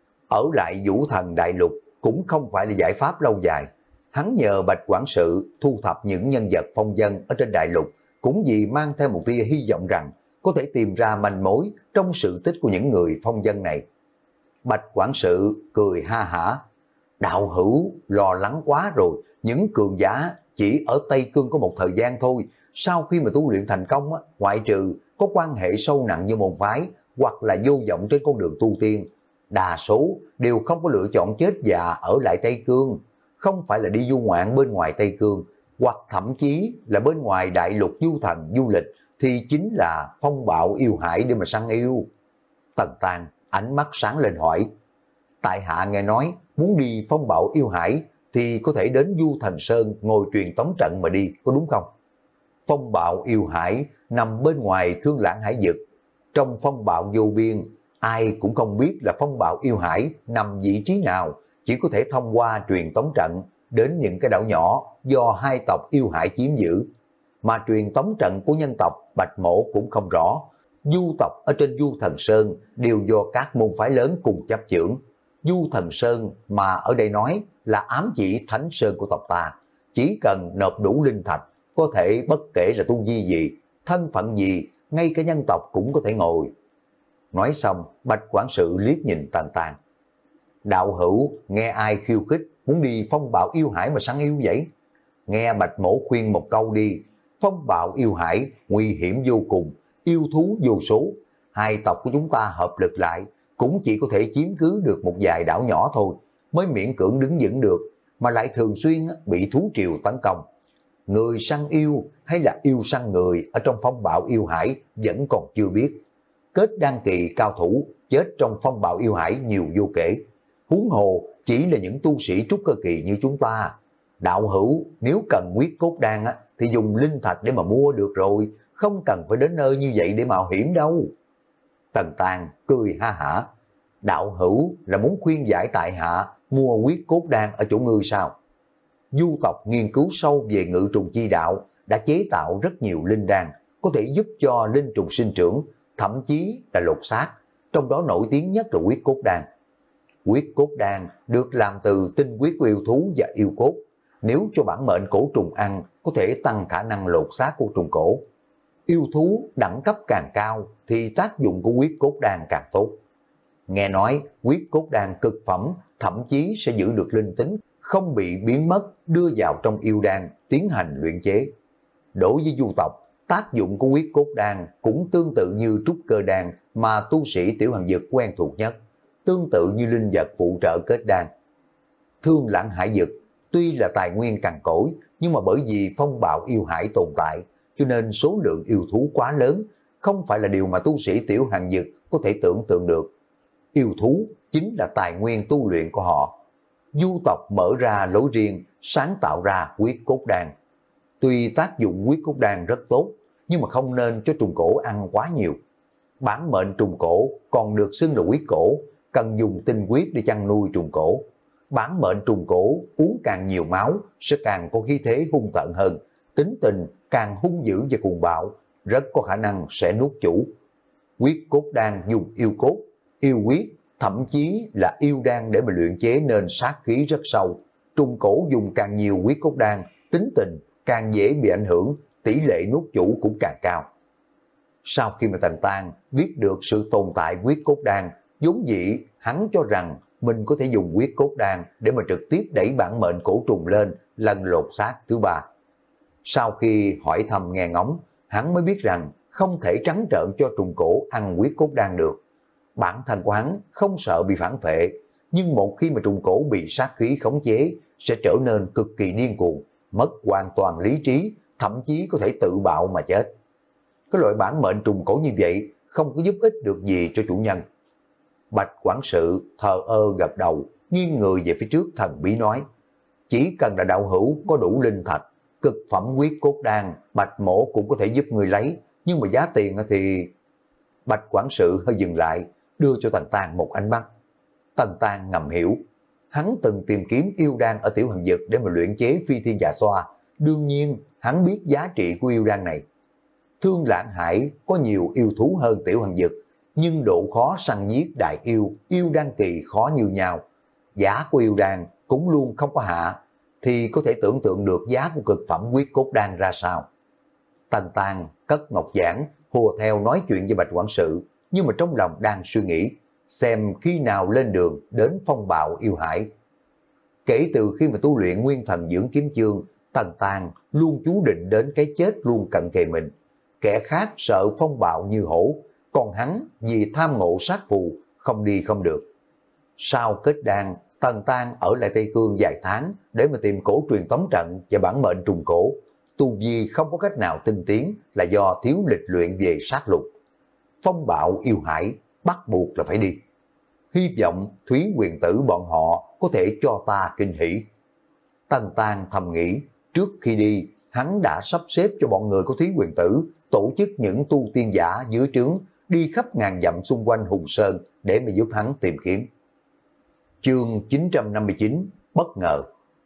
Ở lại Vũ Thần Đại Lục cũng không phải là giải pháp lâu dài. Hắn nhờ Bạch Quản sự thu thập những nhân vật phong dân ở trên Đại Lục, cũng vì mang theo một tia hy vọng rằng có thể tìm ra manh mối trong sự tích của những người phong dân này. Bạch Quản sự cười ha hả. Đạo hữu lo lắng quá rồi, những cường giả chỉ ở Tây Cương có một thời gian thôi, sau khi mà tu luyện thành công, ngoại trừ có quan hệ sâu nặng như môn phái hoặc là vô vọng trên con đường tu tiên, đa số đều không có lựa chọn chết già ở lại Tây Cương, không phải là đi du ngoạn bên ngoài Tây Cương, hoặc thậm chí là bên ngoài Đại Lục du thần du lịch, thì chính là phong bạo yêu hải để mà săn yêu. Tần Tang ánh mắt sáng lên hỏi, tại hạ nghe nói muốn đi phong bạo yêu hải thì có thể đến Du Thần Sơn ngồi truyền tống trận mà đi, có đúng không? Phong bạo yêu hải nằm bên ngoài Thương Lãng Hải Vực. Trong phong bạo vô biên, ai cũng không biết là phong bạo yêu hải nằm vị trí nào, chỉ có thể thông qua truyền tống trận đến những cái đảo nhỏ do hai tộc yêu hải chiếm giữ. Mà truyền tống trận của nhân tộc Bạch Mổ cũng không rõ. Du tộc ở trên Du Thần Sơn đều do các môn phái lớn cùng chấp chưởng. Du Thần Sơn mà ở đây nói là ám chỉ Thánh Sơn của tộc ta. Chỉ cần nộp đủ linh thạch, có thể bất kể là tu vi gì, thân phận gì, ngay cả nhân tộc cũng có thể ngồi. Nói xong, Bạch Quản sự liếc nhìn Tần Tang. Đạo hữu nghe ai khiêu khích muốn đi phong bạo yêu hải mà săn yêu vậy? Nghe Bạch Mổ khuyên một câu đi. Phong bạo yêu hải nguy hiểm vô cùng, yêu thú vô số. Hai tộc của chúng ta hợp lực lại cũng chỉ có thể chiếm cứ được một vài đảo nhỏ thôi, mới miễn cưỡng đứng vững được, mà lại thường xuyên bị thú triều tấn công. Người săn yêu hay là yêu săn người ở trong phong bạo yêu hải vẫn còn chưa biết. Kết đan kỳ cao thủ chết trong phong bạo yêu hải nhiều vô kể. Huống hồ chỉ là những tu sĩ trúc cơ kỳ như chúng ta. Đạo hữu nếu cần huyết cốt đan á, thì dùng linh thạch để mà mua được rồi, không cần phải đến nơi như vậy để mạo hiểm đâu. Tần Tang cười ha hả. Đạo hữu là muốn khuyên giải tại hạ mua huyết cốt đan ở chỗ ngươi sao? Du tộc nghiên cứu sâu về ngự trùng chi đạo, đã chế tạo rất nhiều linh đan, có thể giúp cho linh trùng sinh trưởng, thậm chí là lột xác, trong đó nổi tiếng nhất là huyết cốt đan. Huyết cốt đan được làm từ tinh huyết của yêu thú và yêu cốt, nếu cho bản mệnh cổ trùng ăn, có thể tăng khả năng lột xác của trùng cổ. Yêu thú đẳng cấp càng cao thì tác dụng của huyết cốt đan càng tốt. Nghe nói huyết cốt đan cực phẩm, thậm chí sẽ giữ được linh tính, không bị biến mất, đưa vào trong yêu đan tiến hành luyện chế. Đối với du tộc, tác dụng của huyết cốt đan cũng tương tự như trúc cơ đan mà tu sĩ Tiểu Hàn Dực quen thuộc nhất, tương tự như linh vật phụ trợ kết đan. Thương Lãng Hải Dực tuy là tài nguyên cằn cỗi, nhưng mà bởi vì phong bạo yêu hải tồn tại, cho nên số lượng yêu thú quá lớn, không phải là điều mà tu sĩ Tiểu Hàn Dực có thể tưởng tượng được. Yêu thú chính là tài nguyên tu luyện của họ. Du tộc mở ra lối riêng, sáng tạo ra huyết cốt đan. Tuy tác dụng huyết cốt đan rất tốt, nhưng mà không nên cho trùng cổ ăn quá nhiều. Bản mệnh trùng cổ còn được xưng là huyết cổ, cần dùng tinh huyết để chăn nuôi trùng cổ. Bản mệnh trùng cổ uống càng nhiều máu sẽ càng có khí thế hung tợn hơn, tính tình càng hung dữ và cuồng bạo, rất có khả năng sẽ nuốt chủ. Huyết cốt đan dùng yêu cốt, yêu huyết, thậm chí là yêu đan để mà luyện chế nên sát khí rất sâu. Trùng cổ dùng càng nhiều huyết cốt đan, tính tình càng dễ bị ảnh hưởng, tỷ lệ nuốt chủ cũng càng cao. Sau khi mà Tần Tang biết được sự tồn tại huyết cốt đan, vốn dĩ hắn cho rằng mình có thể dùng huyết cốt đan để mà trực tiếp đẩy bản mệnh cổ trùng lên lần lột xác thứ ba. Sau khi hỏi thăm nghe ngóng, hắn mới biết rằng không thể trắng trợn cho trùng cổ ăn huyết cốt đan được. Bản thân của hắn không sợ bị phản phệ, nhưng một khi mà trùng cổ bị sát khí khống chế, sẽ trở nên cực kỳ điên cuồng, mất hoàn toàn lý trí, thậm chí có thể tự bạo mà chết. Cái loại bản mệnh trùng cổ như vậy không có giúp ích được gì cho chủ nhân. Bạch quản sự thờ ơ gật đầu, nghiêng người về phía trước thần bí nói, chỉ cần là đạo hữu có đủ linh thạch, cực phẩm huyết cốt đan, Bạch mổ cũng có thể giúp người lấy, nhưng mà giá tiền thì... Bạch quản sự hơi dừng lại, đưa cho Tần Tang một ánh mắt. Tần Tang ngầm hiểu, hắn từng tìm kiếm yêu đan ở tiểu hành dực để mà luyện chế phi thiên dạ xoa, đương nhiên hắn biết giá trị của yêu đan này. Thương Lãng Hải có nhiều yêu thú hơn tiểu hành dực, nhưng độ khó săn giết đại yêu, yêu đan kỳ khó như nhau. Giá của yêu đan cũng luôn không có hạ, thì có thể tưởng tượng được giá của cực phẩm huyết cốt đan ra sao. Tần Tang cất ngọc giản, hùa theo nói chuyện với Bạch quản sự, nhưng mà trong lòng đang suy nghĩ, xem khi nào lên đường đến phong bạo yêu hải. Kể từ khi mà tu luyện nguyên thần dưỡng kiếm chương, Tần Tang luôn chú định đến cái chết luôn cận kề mình. Kẻ khác sợ phong bạo như hổ, còn hắn vì tham ngộ sát phù, không đi không được. Sau kết đan, Tần Tang ở lại Tây Cương vài tháng để mà tìm cổ truyền tống trận và bản mệnh trùng cổ. Tu vi không có cách nào tinh tiến là do thiếu lịch luyện về sát lục. Phong bạo yêu hải bắt buộc là phải đi. Hy vọng Thúy Quyền Tử bọn họ có thể cho ta kinh hỉ. Tần Tang thầm nghĩ, trước khi đi, hắn đã sắp xếp cho bọn người của Thúy Quyền Tử tổ chức những tu tiên giả dưới trướng đi khắp ngàn dặm xung quanh Hùng Sơn để mà giúp hắn tìm kiếm. Chương chín trăm năm mươi chín, bất ngờ.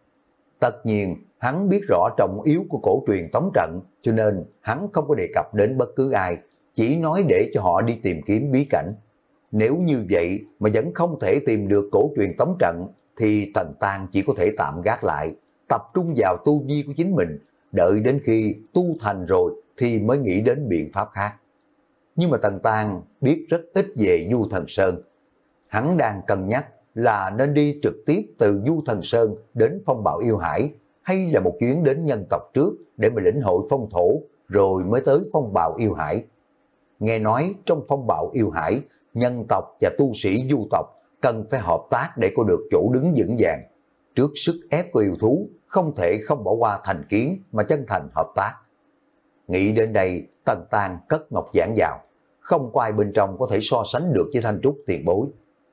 Tất nhiên, hắn biết rõ trọng yếu của cổ truyền tống trận, cho nên hắn không có đề cập đến bất cứ ai, chỉ nói để cho họ đi tìm kiếm bí cảnh. Nếu như vậy mà vẫn không thể tìm được cổ truyền tống trận, thì Tần Tang chỉ có thể tạm gác lại, tập trung vào tu vi của chính mình, đợi đến khi tu thành rồi thì mới nghĩ đến biện pháp khác. Nhưng mà Tần Tang biết rất ít về Du Thần Sơn. Hắn đang cân nhắc là nên đi trực tiếp từ Du Thần Sơn đến phong bạo yêu hải, hay là một chuyến đến nhân tộc trước để mà lĩnh hội phong thổ, rồi mới tới phong bạo yêu hải. Nghe nói trong phong bạo yêu hải, nhân tộc và tu sĩ du tộc cần phải hợp tác để có được chỗ đứng vững vàng. Trước sức ép của yêu thú, không thể không bỏ qua thành kiến mà chân thành hợp tác. Nghĩ đến đây, Tần Tang cất ngọc giản vào. Không có ai bên trong có thể so sánh được với Thanh Trúc tiền bối.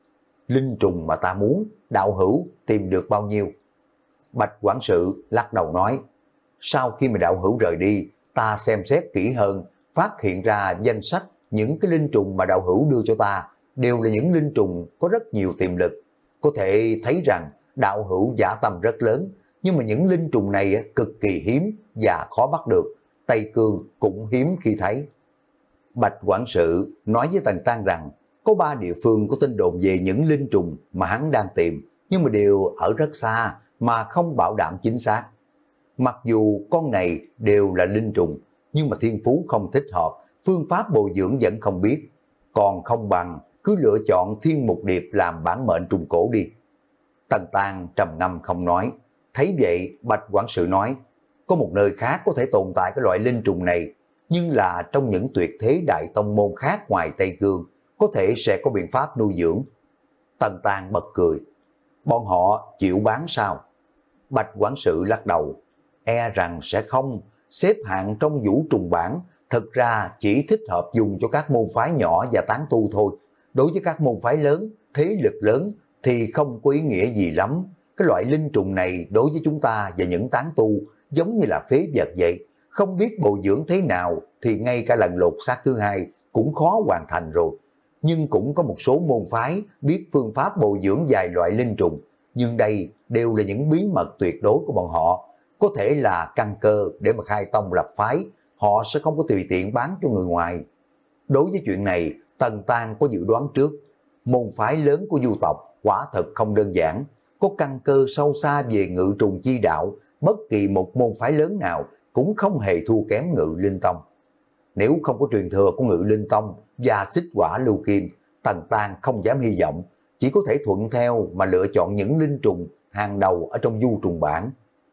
Linh trùng mà ta muốn, đạo hữu tìm được bao nhiêu? Bạch quản sự lắc đầu nói, sau khi mà đạo hữu rời đi, ta xem xét kỹ hơn, phát hiện ra danh sách những cái linh trùng mà đạo hữu đưa cho ta, đều là những linh trùng có rất nhiều tiềm lực. Có thể thấy rằng đạo hữu giả tâm rất lớn, nhưng mà những linh trùng này cực kỳ hiếm và khó bắt được. Tây Cương cũng hiếm khi thấy. Bạch quản sự nói với Tần Tang rằng, có ba địa phương có tin đồn về những linh trùng mà hắn đang tìm, nhưng mà đều ở rất xa mà không bảo đảm chính xác. Mặc dù con này đều là linh trùng, nhưng mà thiên phú không thích hợp, phương pháp bồi dưỡng vẫn không biết. Còn không bằng cứ lựa chọn Thiên Mục Điệp làm bản mệnh trùng cổ đi. Tần Tang trầm ngâm không nói. Thấy vậy, Bạch quản sự nói, có một nơi khác có thể tồn tại cái loại linh trùng này, nhưng là trong những tuyệt thế đại tông môn khác ngoài Tây Cương, có thể sẽ có biện pháp nuôi dưỡng. Tần Tang bật cười, bọn họ chịu bán sao? Bạch quản sự lắc đầu, e rằng sẽ không, xếp hạng trong vũ trùng bảng, thực ra chỉ thích hợp dùng cho các môn phái nhỏ và tán tu thôi. Đối với các môn phái lớn, thế lực lớn thì không có ý nghĩa gì lắm. Cái loại linh trùng này đối với chúng ta và những tán tu giống như là phế vật vậy. Không biết bồi dưỡng thế nào thì ngay cả lần lột xác thứ hai cũng khó hoàn thành rồi. Nhưng cũng có một số môn phái biết phương pháp bồi dưỡng vài loại linh trùng. Nhưng đây đều là những bí mật tuyệt đối của bọn họ. Có thể là căn cơ để mà khai tông lập phái. Họ sẽ không có tùy tiện bán cho người ngoài. Đối với chuyện này, Tần Tang có dự đoán trước. Môn phái lớn của du tộc quả thật không đơn giản. Có căn cơ sâu xa về ngự trùng chi đạo. Bất kỳ một môn phái lớn nào cũng không hề thua kém Ngự Linh Tông. Nếu không có truyền thừa của Ngự Linh Tông và xích quả lưu kim, Tần Tang không dám hy vọng, chỉ có thể thuận theo mà lựa chọn những linh trùng hàng đầu ở trong du trùng bản.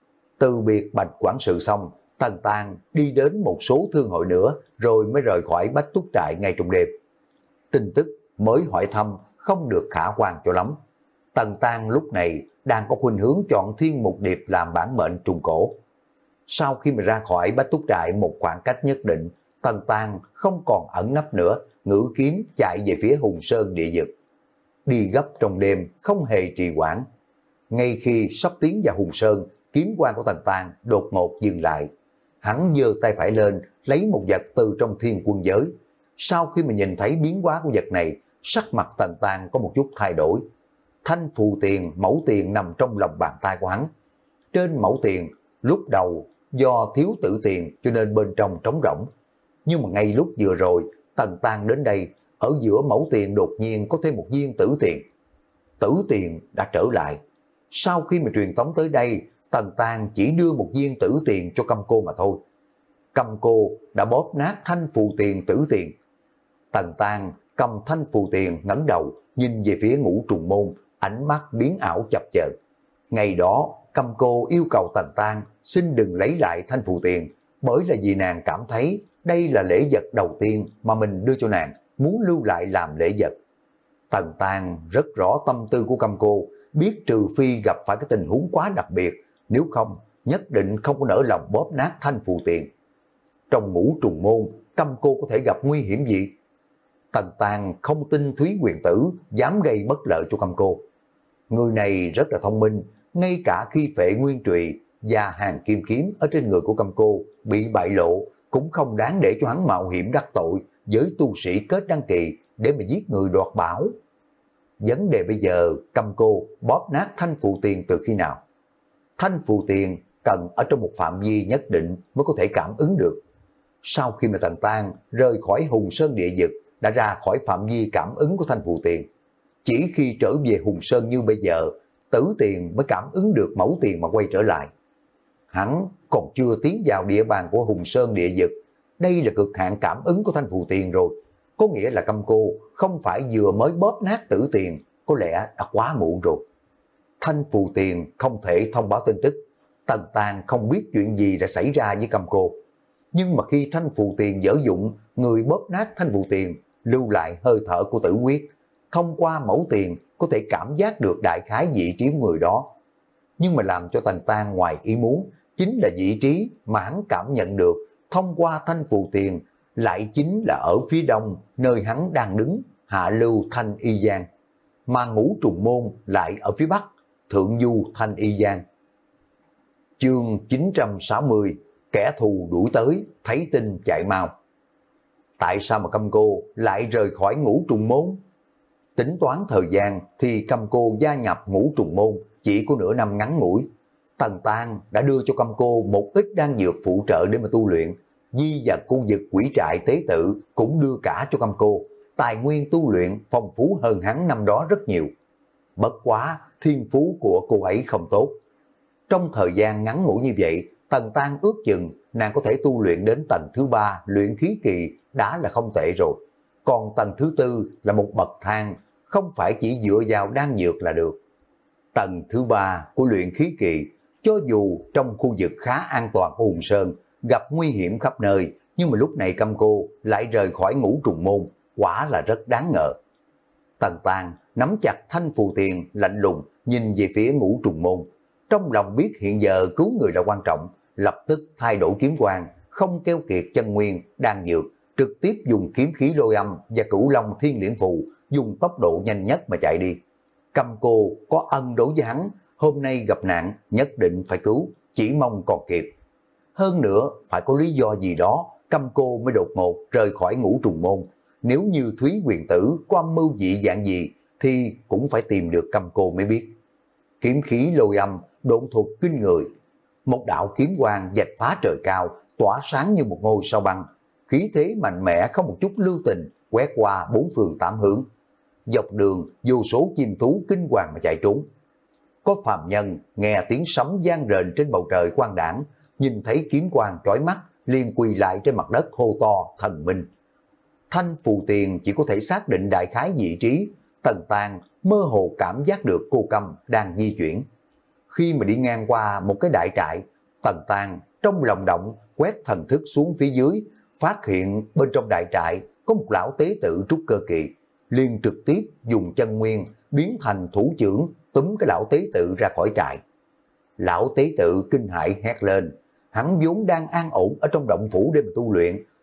Từ biệt Bạch quản sự xong, Tần Tang đi đến một số thương hội nữa rồi mới rời khỏi Bách Túc Trại ngay trong đêm. Tin tức mới hỏi thăm không được khả quan cho lắm. Tần Tang lúc này đang có khuynh hướng chọn Thiên Mục Điệp làm bản mệnh trùng cổ. Sau khi mà ra khỏi Bách Túc Trại một khoảng cách nhất định, Tần Tang không còn ẩn nấp nữa ngữ kiếm chạy về phía Hùng Sơn địa vực. Đi gấp trong đêm, không hề trì hoãn. Ngay khi sắp tiến vào Hùng Sơn, kiếm quang của Tần Tang đột ngột dừng lại. Hắn giơ tay phải lên, lấy một vật từ trong thiên quân giới. Sau khi mà nhìn thấy biến hóa của vật này, sắc mặt Tần Tang có một chút thay đổi. Thanh phù tiền, mẫu tiền nằm trong lòng bàn tay của hắn. Trên mẫu tiền, lúc đầu do thiếu tử tiền cho nên bên trong trống rỗng. Nhưng mà ngay lúc vừa rồi, Tần Tang đến đây, ở giữa mẫu tiền đột nhiên có thêm một viên tử tiền. Tử tiền đã trở lại. Sau khi mà truyền tống tới đây, Tần Tang chỉ đưa một viên tử tiền cho Câm Cô mà thôi. Câm Cô đã bóp nát thanh phù tiền tử tiền. Tần Tang cầm thanh phù tiền ngẩng đầu, nhìn về phía Ngũ Trùng Môn, ánh mắt biến ảo chập chờn. Ngày đó, Câm Cô yêu cầu Tần Tang xin đừng lấy lại thanh phù tiền, bởi là vì nàng cảm thấy đây là lễ vật đầu tiên mà mình đưa cho nàng, muốn lưu lại làm lễ vật. Tần Tang rất rõ tâm tư của Câm Cô, biết trừ phi gặp phải cái tình huống quá đặc biệt, nếu không, nhất định không có nỡ lòng bóp nát thanh phù tiền. Trong Ngũ Trùng Môn, Câm Cô có thể gặp nguy hiểm gì? Tần Tang không tin Thúy Huyền Tử dám gây bất lợi cho Câm Cô. Người này rất là thông minh, ngay cả khi Phệ Nguyên Trụy và Hàng Kim Kiếm ở trên người của Câm Cô bị bại lộ, cũng không đáng để cho hắn mạo hiểm đắc tội với tu sĩ kết đăng kỳ để mà giết người đoạt bảo. Vấn đề bây giờ, Câm Cô bóp nát thanh phù tiền từ khi nào? Thanh phù tiền cần ở trong một phạm vi nhất định mới có thể cảm ứng được. Sau khi mà Tần Tang rời khỏi Hùng Sơn địa vực, đã ra khỏi phạm vi cảm ứng của thanh phù tiền. Chỉ khi trở về Hùng Sơn như bây giờ, tử tiền mới cảm ứng được mẫu tiền mà quay trở lại. Hắn còn chưa tiến vào địa bàn của Hùng Sơn địa vực. Đây là cực hạn cảm ứng của thanh phù tiền rồi. Có nghĩa là Câm Cô không phải vừa mới bóp nát tử tiền, có lẽ đã quá muộn rồi. Thanh phù tiền không thể thông báo tin tức. Tần Tang không biết chuyện gì đã xảy ra với Câm Cô. Nhưng mà khi thanh phù tiền dở dụng, người bóp nát thanh phù tiền lưu lại hơi thở của tử huyết. Thông qua mẫu tiền có thể cảm giác được đại khái vị trí của người đó. Nhưng mà làm cho Tần Tang ngoài ý muốn chính là vị trí mà hắn cảm nhận được thông qua thanh phù tiền lại chính là ở phía đông nơi hắn đang đứng, hạ lưu Thanh Y Giang. Mà Ngũ Trùng Môn lại ở phía bắc, thượng du Thanh Y Giang. Chương chín trăm sáu mươi, kẻ thù đuổi tới, thấy tin chạy mau. Tại sao mà Câm Cô lại rời khỏi Ngũ Trùng Môn? Tính toán thời gian thì Câm Cô gia nhập Ngũ Trùng Môn chỉ có nửa năm ngắn ngủi. Tần Tang đã đưa cho Câm Cô một ít đan dược phụ trợ để mà tu luyện. Di và khu vực quỷ trại tế tự cũng đưa cả cho Câm Cô. Tài nguyên tu luyện phong phú hơn hắn năm đó rất nhiều. Bất quá thiên phú của cô ấy không tốt. Trong thời gian ngắn ngủi như vậy, Tần Tang ước chừng nàng có thể tu luyện đến tầng thứ ba luyện khí kỳ đã là không tệ rồi. Còn tầng thứ tư là một bậc thang, không phải chỉ dựa vào đan dược là được. Tầng thứ ba của luyện khí kỳ, cho dù trong khu vực khá an toàn của Hùng Sơn, gặp nguy hiểm khắp nơi, nhưng mà lúc này Câm Cô lại rời khỏi Ngũ Trùng Môn, quả là rất đáng ngờ. Tần Tang nắm chặt thanh phù tiền lạnh lùng nhìn về phía Ngũ Trùng Môn, trong lòng biết hiện giờ cứu người là quan trọng, lập tức thay đổi kiếm quang, không keo kiệt chân nguyên, đan dược, trực tiếp dùng kiếm khí lôi âm và cửu long thiên liễn phù, dùng tốc độ nhanh nhất mà chạy đi. Câm Cô có ân đối với hắn, hôm nay gặp nạn nhất định phải cứu, chỉ mong còn kịp. Hơn nữa phải có lý do gì đó Câm Cô mới đột ngột rời khỏi Ngũ Trùng Môn. Nếu như Thúy Huyền Tử có âm mưu dị dạng gì thì cũng phải tìm được Câm Cô mới biết. Kiếm khí lôi âm, độn thuật kinh người. Một đạo kiếm quang vạch phá trời cao, tỏa sáng như một ngôi sao băng. Khí thế mạnh mẽ không một chút lưu tình, quét qua bốn phương tám hướng. Dọc đường vô số chim thú kinh hoàng mà chạy trốn. Có phàm nhân nghe tiếng sấm vang rền trên bầu trời quang đảng, nhìn thấy kiếm quang chói mắt, liền quỳ lại trên mặt đất hô to thần minh. Thanh phù tiền chỉ có thể xác định đại khái vị trí. Tần Tang mơ hồ cảm giác được cô Câm đang di chuyển. Khi mà đi ngang qua một cái đại trại, Tần Tang trong lòng động quét thần thức xuống phía dưới, phát hiện bên trong đại trại có một lão tế tự trúc cơ kỳ, liền trực tiếp dùng chân nguyên biến thành thủ trưởng túm cái lão tế tự ra khỏi trại. Lão tế tự kinh hãi hét lên, hắn vốn đang an ổn ở trong động phủ để mà tu luyện,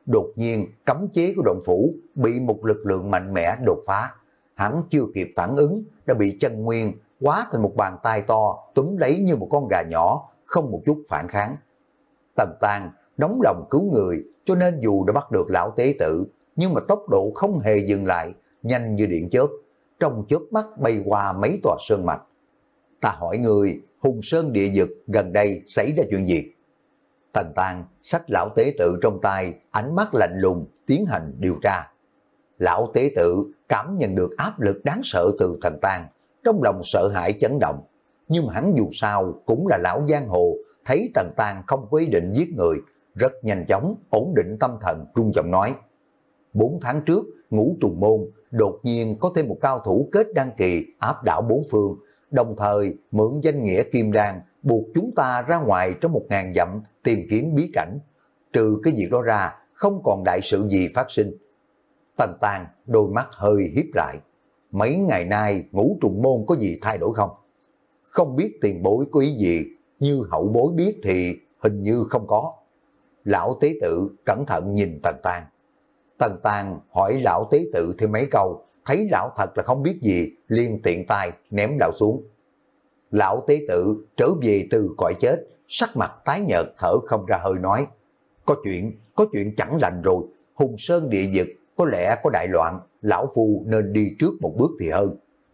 đột nhiên cấm chế của động phủ bị một lực lượng mạnh mẽ đột phá. Hắn chưa kịp phản ứng đã bị chân nguyên hóa thành một bàn tay to túm lấy như một con gà nhỏ, không một chút phản kháng. Tần Tàng nóng lòng cứu người, cho nên dù đã bắt được lão tế tự, nhưng mà tốc độ không hề dừng lại, nhanh như điện chớp, trong chớp mắt bay qua mấy tòa sơn mạch. Ta hỏi người, Hùng Sơn địa vực gần đây xảy ra chuyện gì? Tần Tàng xách lão tế tự trong tay, ánh mắt lạnh lùng tiến hành điều tra. Lão tế tự cảm nhận được áp lực đáng sợ từ Tần Tàng, trong lòng sợ hãi chấn động. Nhưng mà hắn dù sao cũng là lão giang hồ, thấy Tần Tàng không có ý định giết người, rất nhanh chóng ổn định tâm thần, trung giọng nói: Bốn tháng trước, Ngũ Trùng Môn đột nhiên có thêm một cao thủ kết đan kỳ áp đảo bốn phương, đồng thời mượn danh nghĩa kim đan buộc chúng ta ra ngoài trong một ngàn dặm tìm kiếm bí cảnh. Trừ cái việc đó ra, không còn đại sự gì phát sinh. Tần Tàng đôi mắt hơi híp lại. Mấy ngày nay Ngũ Trùng Môn có gì thay đổi không? Không biết tiền bối có ý gì, như hậu bối biết thì hình như không có. Lão tế tự cẩn thận nhìn Tần Tàng. Tần Tàng hỏi lão tế tự thêm mấy câu, thấy lão thật là không biết gì, liền tiện tay ném lão xuống. Lão tế tự trở về từ cõi chết, sắc mặt tái nhợt thở không ra hơi nói: Có chuyện, có chuyện chẳng lành rồi, Hùng Sơn địa vực có lẽ có đại loạn, lão phu nên đi trước một bước thì hơn.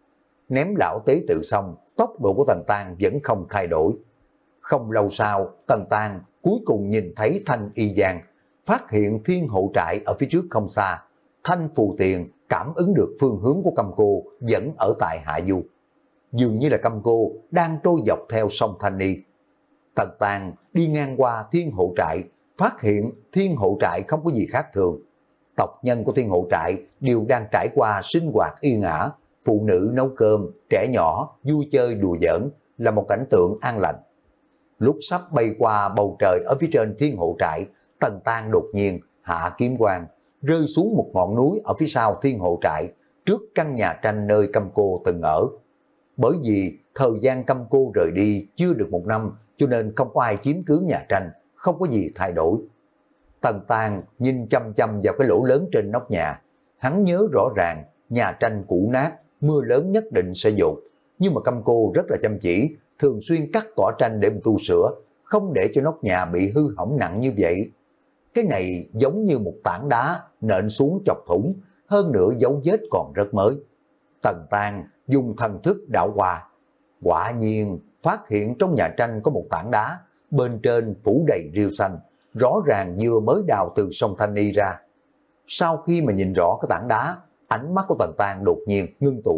Ném lão tế tự xong, tốc độ của Tần Tàng vẫn không thay đổi. Không lâu sau, Tần Tàng cuối cùng nhìn thấy Thanh Y Giang, phát hiện thiên hộ trại ở phía trước không xa. Thanh Phù Tiền cảm ứng được phương hướng của Câm Cô vẫn ở tại Hạ Du. Dường như là Câm Cô đang trôi dọc theo sông Thanh Ni. Tần Tàng đi ngang qua thiên hộ trại, phát hiện thiên hộ trại không có gì khác thường. Tộc nhân của thiên hộ trại đều đang trải qua sinh hoạt yên ả, phụ nữ nấu cơm, trẻ nhỏ vui chơi đùa giỡn, là một cảnh tượng an lành. Lúc sắp bay qua bầu trời ở phía trên thiên hộ trại, Tần Tàng đột nhiên hạ kiếm quang, rơi xuống một ngọn núi ở phía sau thiên hộ trại, trước căn nhà tranh nơi Câm Cô từng ở. Bởi vì thời gian Câm Cô rời đi chưa được một năm, cho nên không có ai chiếm cứ nhà tranh, không có gì thay đổi. Tần Tàng nhìn chăm chăm vào cái lỗ lớn trên nóc nhà, hắn nhớ rõ ràng nhà tranh cũ nát, mưa lớn nhất định sẽ dột, nhưng mà Câm Cô rất là chăm chỉ, thường xuyên cắt cỏ tranh để tu sửa, không để cho nóc nhà bị hư hỏng nặng như vậy. Cái này giống như một tảng đá nện xuống chọc thủng, hơn nữa dấu vết còn rất mới. Tần Tàng dùng thần thức đảo qua, quả nhiên phát hiện trong nhà tranh có một tảng đá, bên trên phủ đầy rêu xanh, rõ ràng vừa mới đào từ sông Thanh Ni ra. Sau khi mà nhìn rõ cái tảng đá, ánh mắt của Tần Tàng đột nhiên ngưng tụ.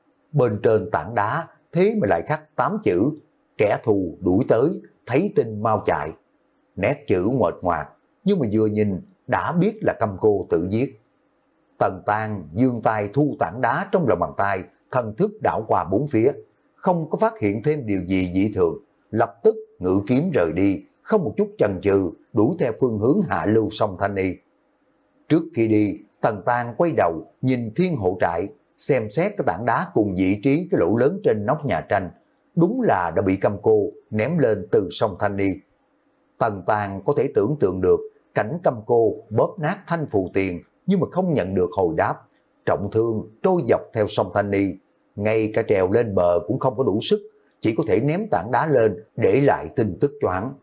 Bên trên tảng đá thế mà lại khắc tám chữ: Kẻ thù đuổi tới, thấy tin mau chạy. Nét chữ nguệch ngoạc, nhưng mà vừa nhìn đã biết là Câm Cô tự viết. Tần Tàng giương tay thu tảng đá trong lòng bàn tay, thần thức đảo qua bốn phía, không có phát hiện thêm điều gì dị thường, lập tức ngự kiếm rời đi, không một chút chần chừ, đuổi theo phương hướng hạ lưu sông Thanh Y. Trước khi đi, Tần Tàng quay đầu nhìn thiên hộ trại, xem xét cái tảng đá cùng vị trí cái lỗ lớn trên nóc nhà tranh, đúng là đã bị Câm Cô ném lên từ sông Thanh Y. Tần Tàng có thể tưởng tượng được cảnh Câm Cô bóp nát Thanh Phù Tiền, nhưng mà không nhận được hồi đáp, trọng thương trôi dọc theo sông Thanh Y, ngay cả trèo lên bờ cũng không có đủ sức, chỉ có thể ném tảng đá lên để lại tin tức cho hắn.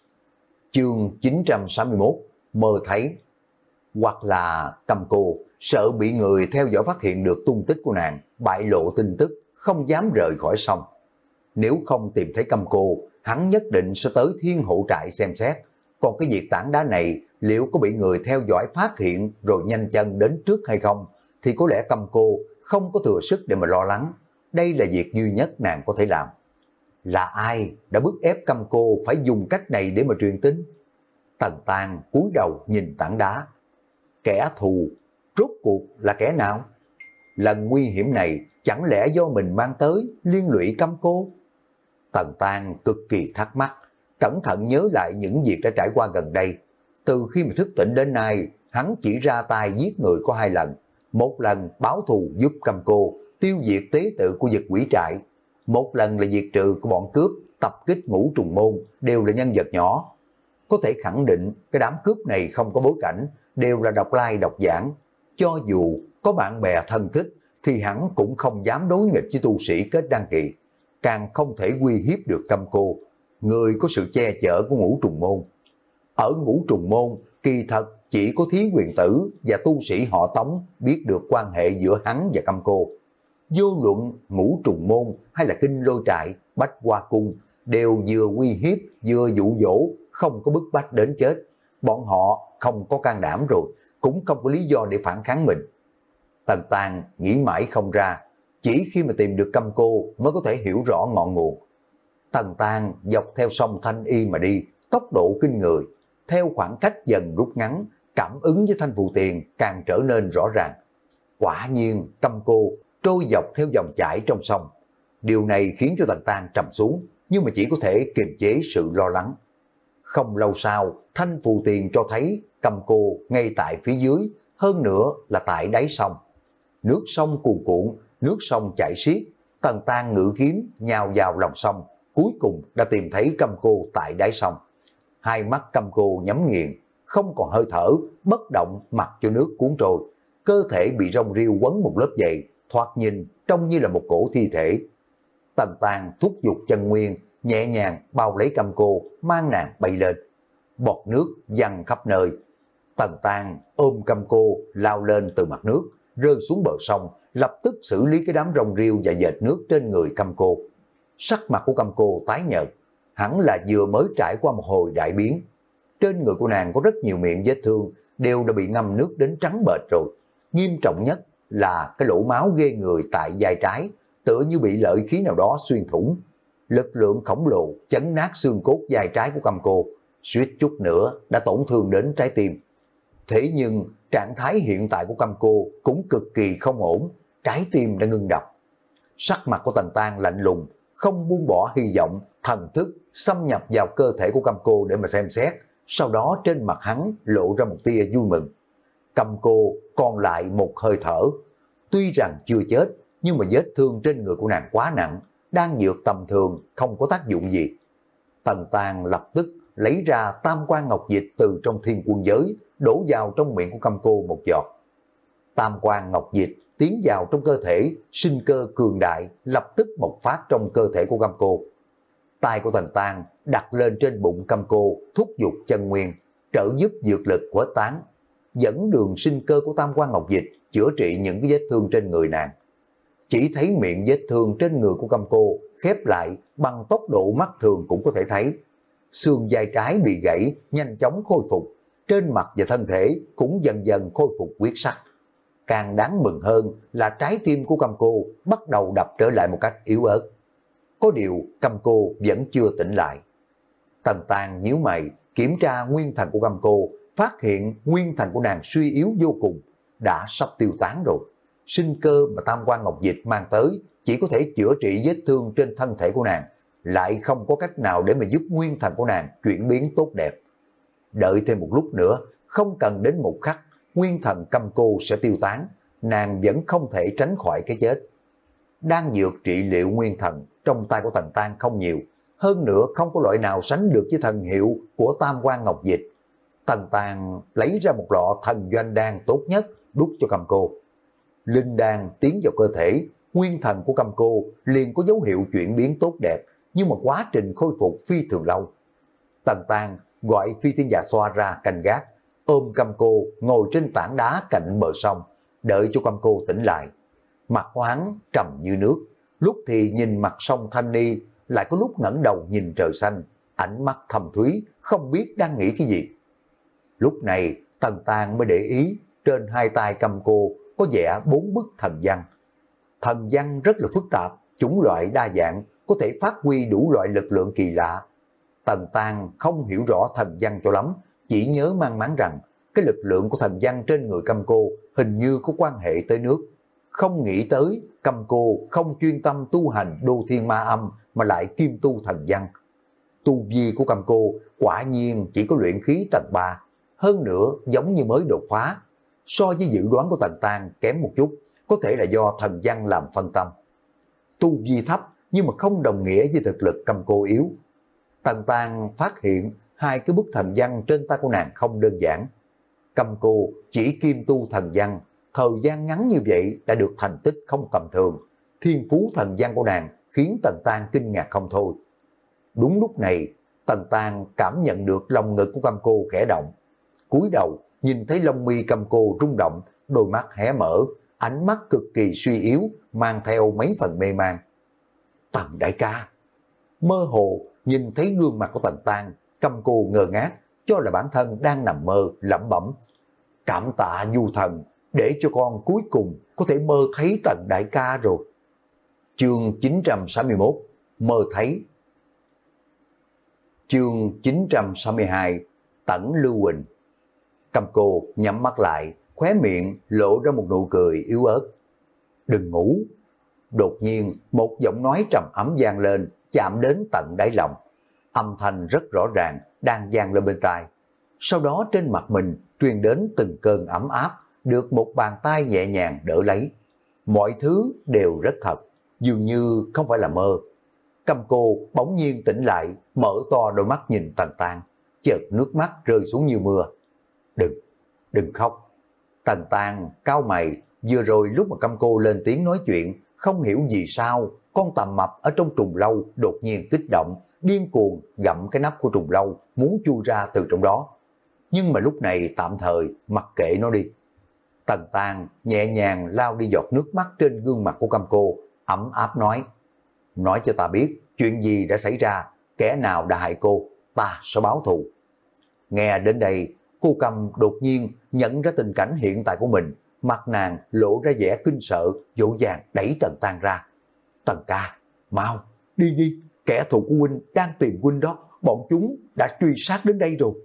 Chương chín trăm sáu mươi mốt, mơ thấy. Hoặc là Câm Cô sợ bị người theo dõi phát hiện được tung tích của nàng, bại lộ tin tức, không dám rời khỏi sông. Nếu không tìm thấy Câm Cô, hắn nhất định sẽ tới thiên hộ trại xem xét. Còn cái việc tảng đá này liệu có bị người theo dõi phát hiện rồi nhanh chân đến trước hay không, thì có lẽ Câm Cô không có thừa sức để mà lo lắng. Đây là việc duy nhất nàng có thể làm. Là ai đã bức ép Câm Cô phải dùng cách này để mà truyền tin? Tần Tàng cúi đầu nhìn tảng đá. Kẻ thù rốt cuộc là kẻ nào? Lần nguy hiểm này chẳng lẽ do mình mang tới, liên lụy Câm Cô? Tần Tàng cực kỳ thắc mắc, cẩn thận nhớ lại những việc đã trải qua gần đây. Từ khi mà thức tỉnh đến nay, hắn chỉ ra tay giết người có hai lần. Một lần báo thù giúp Câm Cô tiêu diệt tế tự của Dực Quỷ trại, một lần là diệt trừ của bọn cướp tập kích Ngũ Trùng Môn, đều là nhân vật nhỏ. Có thể khẳng định cái đám cướp này không có bối cảnh, đều là độc lai độc giảng. Cho dù có bạn bè thân thích thì hắn cũng không dám đối nghịch với tu sĩ kết đăng kỳ, càng không thể uy hiếp được Căm Cô, người có sự che chở của Ngũ Trùng Môn. Ở Ngũ Trùng Môn, kỳ thật chỉ có Thí Quyền Tử và tu sĩ họ Tống biết được quan hệ giữa hắn và Căm Cô. Vô luận Ngũ Trùng Môn hay là Kinh Lôi Trại, Bách Hoa Cung đều vừa uy hiếp vừa dụ dỗ, không có bức bách đến chết. Bọn họ không có can đảm rồi, cũng không có lý do để phản kháng mình. Tần Tàng nghĩ mãi không ra, chỉ khi mà tìm được Căm Cô mới có thể hiểu rõ ngọn nguồn. Tần Tàng dọc theo sông Thanh Y mà đi, tốc độ kinh người, theo khoảng cách dần rút ngắn, cảm ứng với Thanh Phù Tiền càng trở nên rõ ràng. Quả nhiên Căm Cô trôi dọc theo dòng chảy trong sông. Điều này khiến cho Tần Tàng trầm xuống, nhưng mà chỉ có thể kiềm chế sự lo lắng. Không lâu sau, Thanh Phù Tiền cho thấy Căm Cô ngay tại phía dưới, hơn nữa là tại đáy sông. Nước sông cuồn cuộn, nước sông chảy xiết, Tần Tàng ngự kiếm nhào vào lòng sông, cuối cùng đã tìm thấy Căm Cô tại đáy sông. Hai mắt Căm Cô nhắm nghiền, không còn hơi thở, bất động mặc cho nước cuốn trôi, cơ thể bị rong riêu quấn một lớp dày, thoạt nhìn trông như là một cổ thi thể. Tần Tàng thúc giục chân nguyên, nhẹ nhàng bao lấy Căm Cô, mang nàng bay lên. Bọt nước văng khắp nơi. Tần Tàng ôm Căm Cô lao lên từ mặt nước, rơi xuống bờ sông, lập tức xử lý cái đám rong riêu và dệt nước trên người Căm Cô. Sắc mặt của Căm Cô tái nhợt, hẳn là vừa mới trải qua một hồi đại biến. Trên người của nàng có rất nhiều miệng vết thương, đều đã bị ngâm nước đến trắng bệch rồi. Nghiêm trọng nhất là cái lỗ máu ghê người tại vai trái, tựa như bị lợi khí nào đó xuyên thủng. Lực lượng khổng lồ chấn nát xương cốt vai trái của Căm Cô, suýt chút nữa đã tổn thương đến trái tim. Thế nhưng trạng thái hiện tại của Căm Cô cũng cực kỳ không ổn, trái tim đã ngưng đập. Sắc mặt của Tần Tàng lạnh lùng, không buông bỏ hy vọng, thần thức xâm nhập vào cơ thể của Căm Cô để mà xem xét, sau đó trên mặt hắn lộ ra một tia vui mừng. Căm Cô còn lại một hơi thở, tuy rằng chưa chết, nhưng mà vết thương trên người của nàng quá nặng, đang dược tầm thường không có tác dụng gì. Tần Tàng lập tức lấy ra Tam Quan Ngọc Dịch từ trong Thiên Quân Giới, đổ vào trong miệng của Căm Cô một giọt. Tam Quan Ngọc Dịch tiến vào trong cơ thể, sinh cơ cường đại lập tức bộc phát trong cơ thể của Căm Cô. Tay của Tần Tàng đặt lên trên bụng Căm Cô, thúc giục chân nguyên, trợ giúp dược lực của tán, dẫn đường sinh cơ của Tam Quan Ngọc Dịch chữa trị những cái vết thương trên người nàng. Chỉ thấy miệng vết thương trên người của Căm Cô khép lại bằng tốc độ mắt thường cũng có thể thấy. Xương vai trái bị gãy nhanh chóng khôi phục, trên mặt và thân thể cũng dần dần khôi phục huyết sắc. Càng đáng mừng hơn là trái tim của Căm Cô bắt đầu đập trở lại một cách yếu ớt. Có điều Căm Cô vẫn chưa tỉnh lại. Tần Tàng nhíu mày kiểm tra nguyên thần của Căm Cô, phát hiện nguyên thần của nàng suy yếu vô cùng, đã sắp tiêu tán rồi. Sinh cơ mà Tam Quan Ngọc Dịch mang tới chỉ có thể chữa trị vết thương trên thân thể của nàng, lại không có cách nào để mà giúp nguyên thần của nàng chuyển biến tốt đẹp. Đợi thêm một lúc nữa, không cần đến một khắc, nguyên thần Căm Cô sẽ tiêu tán, nàng vẫn không thể tránh khỏi cái chết. Đan dược trị liệu nguyên thần trong tay của Tần Tàng không nhiều, hơn nữa không có loại nào sánh được với thần hiệu của Tam Quan Ngọc Dịch. Tần Tàng lấy ra một lọ thần doanh đan tốt nhất đút cho Căm Cô. Linh đan tiến vào cơ thể, nguyên thần của Căm Cô liền có dấu hiệu chuyển biến tốt đẹp, nhưng mà quá trình khôi phục phi thường lâu. Tần Tàng gọi Phi Thiên Dạ Xoa ra canh gác, ôm Căm Cô ngồi trên tảng đá cạnh bờ sông, đợi cho Căm Cô tỉnh lại. Mặt của hắn trầm như nước, lúc thì nhìn mặt sông Thanh Ni, lại có lúc ngẩng đầu nhìn trời xanh, ánh mắt thầm thúy, không biết đang nghĩ cái gì. Lúc này Tần Tàng mới để ý trên hai tay Căm Cô có vẽ bốn bức thần văn. Thần văn rất là phức tạp, chủng loại đa dạng, có thể phát huy đủ loại lực lượng kỳ lạ. Tần Tàng không hiểu rõ thần văn cho lắm, chỉ nhớ mang máng rằng cái lực lượng của thần văn trên người Căm Cô hình như có quan hệ tới nước. Không nghĩ tới Căm Cô không chuyên tâm tu hành đô thiên ma âm mà lại kim tu thần văn. Tu vi của Căm Cô quả nhiên chỉ có luyện khí tầng ba, hơn nữa giống như mới đột phá. So với dự đoán của Tần Tàng kém một chút, có thể là do thần văn làm phân tâm. Tu vi thấp nhưng mà không đồng nghĩa với thực lực Căm Cô yếu. Tần Tàng phát hiện hai cái bức thần văn trên tay của nàng không đơn giản. Cầm Cô chỉ kim tu thần văn, thời gian ngắn như vậy đã được thành tích không tầm thường. Thiên phú thần văn của nàng khiến Tần Tan kinh ngạc không thôi. Đúng lúc này, Tần Tan cảm nhận được lòng ngực của Cầm Cô khẽ động. Cúi đầu nhìn thấy lông mi Cầm Cô rung động, đôi mắt hé mở, ánh mắt cực kỳ suy yếu, mang theo mấy phần mê man. Tần đại ca. Mơ hồ nhìn thấy gương mặt của Tần Tan, Cầm Cô ngơ ngác, cho là bản thân đang nằm mơ, lẩm bẩm. Cảm tạ du thần, để cho con cuối cùng có thể mơ thấy Tần đại ca rồi. Chương chín trăm sáu mươi mốt, mơ thấy. Chương chín trăm sáu mươi hai, Tẩn Lưu Huỳnh. Cầm Cô nhắm mắt lại, khóe miệng lộ ra một nụ cười yếu ớt. Đừng ngủ. Đột nhiên một giọng nói trầm ấm vang lên, chạm đến tận đáy lòng. Âm thanh rất rõ ràng đang vang lên bên tai. Sau đó trên mặt mình truyền đến từng cơn ấm áp, được một bàn tay nhẹ nhàng đỡ lấy. Mọi thứ đều rất thật, dường như không phải là mơ. Cầm Cô bỗng nhiên tỉnh lại, mở to đôi mắt nhìn Tần Tan, chợt nước mắt rơi xuống như mưa. Đừng, đừng khóc. Tần Tan cau mày, vừa rồi lúc mà Cầm Cô lên tiếng nói chuyện, không hiểu gì sao, con tằm mập ở trong trùng lâu đột nhiên kích động, điên cuồng gặm cái nắp của trùng lâu, muốn chui ra từ trong đó. Nhưng mà lúc này tạm thời mặc kệ nó đi. Tần Tan nhẹ nhàng lau đi giọt nước mắt trên gương mặt của Cầm Cô, ấm áp nói. Nói cho ta biết chuyện gì đã xảy ra, kẻ nào đã hại cô, ta sẽ báo thù. Nghe đến đây, cô Cầm đột nhiên nhận ra tình cảnh hiện tại của mình, mặt nàng lộ ra vẻ kinh sợ, dỗ dàng đẩy Tần Tan ra. Tần ca, mau, đi đi, kẻ thù của huynh đang tìm huynh đó, bọn chúng đã truy sát đến đây rồi.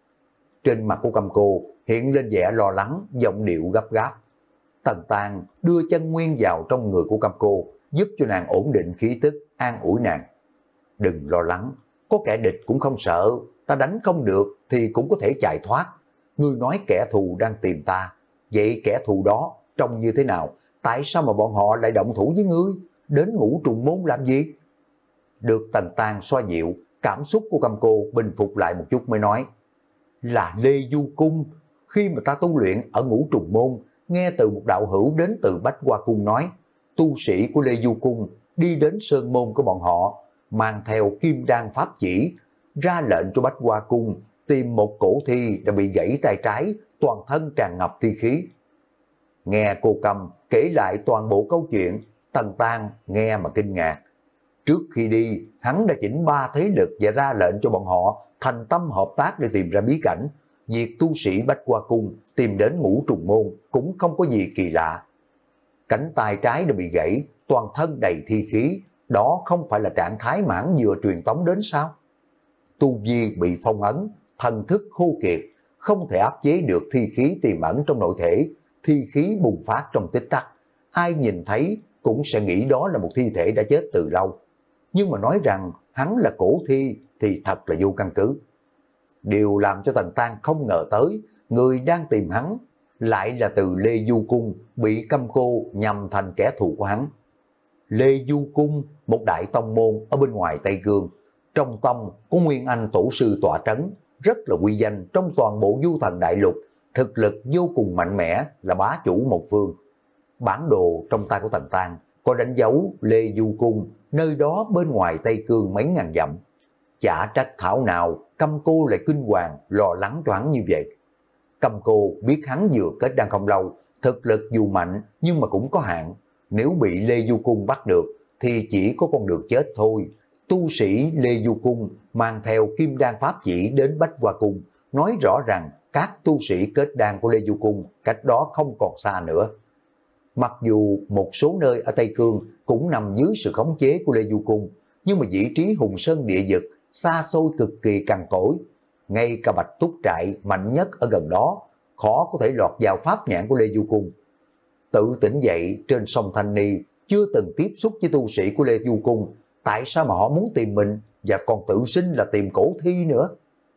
Trên mặt của Cầm Cô hiện lên vẻ lo lắng, giọng điệu gấp gáp. Tần Tan đưa chân nguyên vào trong người của Cầm Cô, giúp cho nàng ổn định khí tức, an ủi nàng. Đừng lo lắng, có kẻ địch cũng không sợ, ta đánh không được thì cũng có thể chạy thoát. Ngươi nói kẻ thù đang tìm ta, vậy kẻ thù đó trông như thế nào? Tại sao mà bọn họ lại động thủ với ngươi? Đến Ngũ Trùng Môn làm gì? Được Tần Tan xoa dịu, cảm xúc của Cầm Cô bình phục lại một chút mới nói. Là Lê Du Cung. Khi mà ta tu luyện ở Ngũ Trùng Môn, nghe từ một đạo hữu đến từ Bách Hoa Cung nói, tu sĩ của Lê Du Cung đi đến sơn môn của bọn họ, mang theo kim đan pháp chỉ, ra lệnh cho Bách Hoa Cung tìm một cổ thi đã bị gãy tay trái, toàn thân tràn ngập thi khí. Nghe cô Cầm kể lại toàn bộ câu chuyện, Tần Tan nghe mà kinh ngạc. Trước khi đi, hắn đã chỉnh ba thế lực và ra lệnh cho bọn họ thành tâm hợp tác để tìm ra bí cảnh. Việc tu sĩ Bách Hoa Cung tìm đến Ngũ Trùng Môn cũng không có gì kỳ lạ. Cánh tay trái đã bị gãy, toàn thân đầy thi khí, đó không phải là trạng thái mãn vừa truyền tống đến sao? Tu vi bị phong ấn, thần thức khô kiệt, không thể áp chế được thi khí tiềm ẩn trong nội thể, thi khí bùng phát trong tích tắc. Ai nhìn thấy cũng sẽ nghĩ đó là một thi thể đã chết từ lâu. Nhưng mà nói rằng hắn là cổ thi thì thật là vô căn cứ. Điều làm cho Tần Tan không ngờ tới, người đang tìm hắn lại là từ Lê Du Cung bị Cầm Cô nhằm thành kẻ thù của hắn. Lê Du Cung, một đại tông môn ở bên ngoài Tây Cương, trong tông có Nguyên Anh tổ sư tọa trấn, rất là uy danh trong toàn bộ du thần đại lục, thực lực vô cùng mạnh mẽ, là bá chủ một phương. Bản đồ trong tay của Tần Tan có đánh dấu Lê Du Cung, nơi đó bên ngoài Tây Cương mấy ngàn dặm. Chả trách thảo nào Cầm Cô lại kinh hoàng, lo lắng cho hắn như vậy. Cầm Cô biết hắn vừa kết đan không lâu, thực lực dù mạnh nhưng mà cũng có hạn. Nếu bị Lê Du Cung bắt được thì chỉ có con đường chết thôi. Tu sĩ Lê Du Cung mang theo kim đan pháp chỉ đến Bách Hoa Cung, nói rõ rằng các tu sĩ kết đan của Lê Du Cung cách đó không còn xa nữa. Mặc dù một số nơi ở Tây Cương cũng nằm dưới sự khống chế của Lê Du Cung, nhưng mà vị trí hùng sơn địa vực xa xôi cực kỳ cằn cỗi. Ngay cả Bạch Túc Trại mạnh nhất ở gần đó khó có thể lọt vào pháp nhãn của Lê Du Cung. Tự tỉnh dậy trên sông Thanh Ni, chưa từng tiếp xúc với tu sĩ của Lê Du Cung, tại sao mà họ muốn tìm mình và còn tự xưng là tìm cổ thi nữa?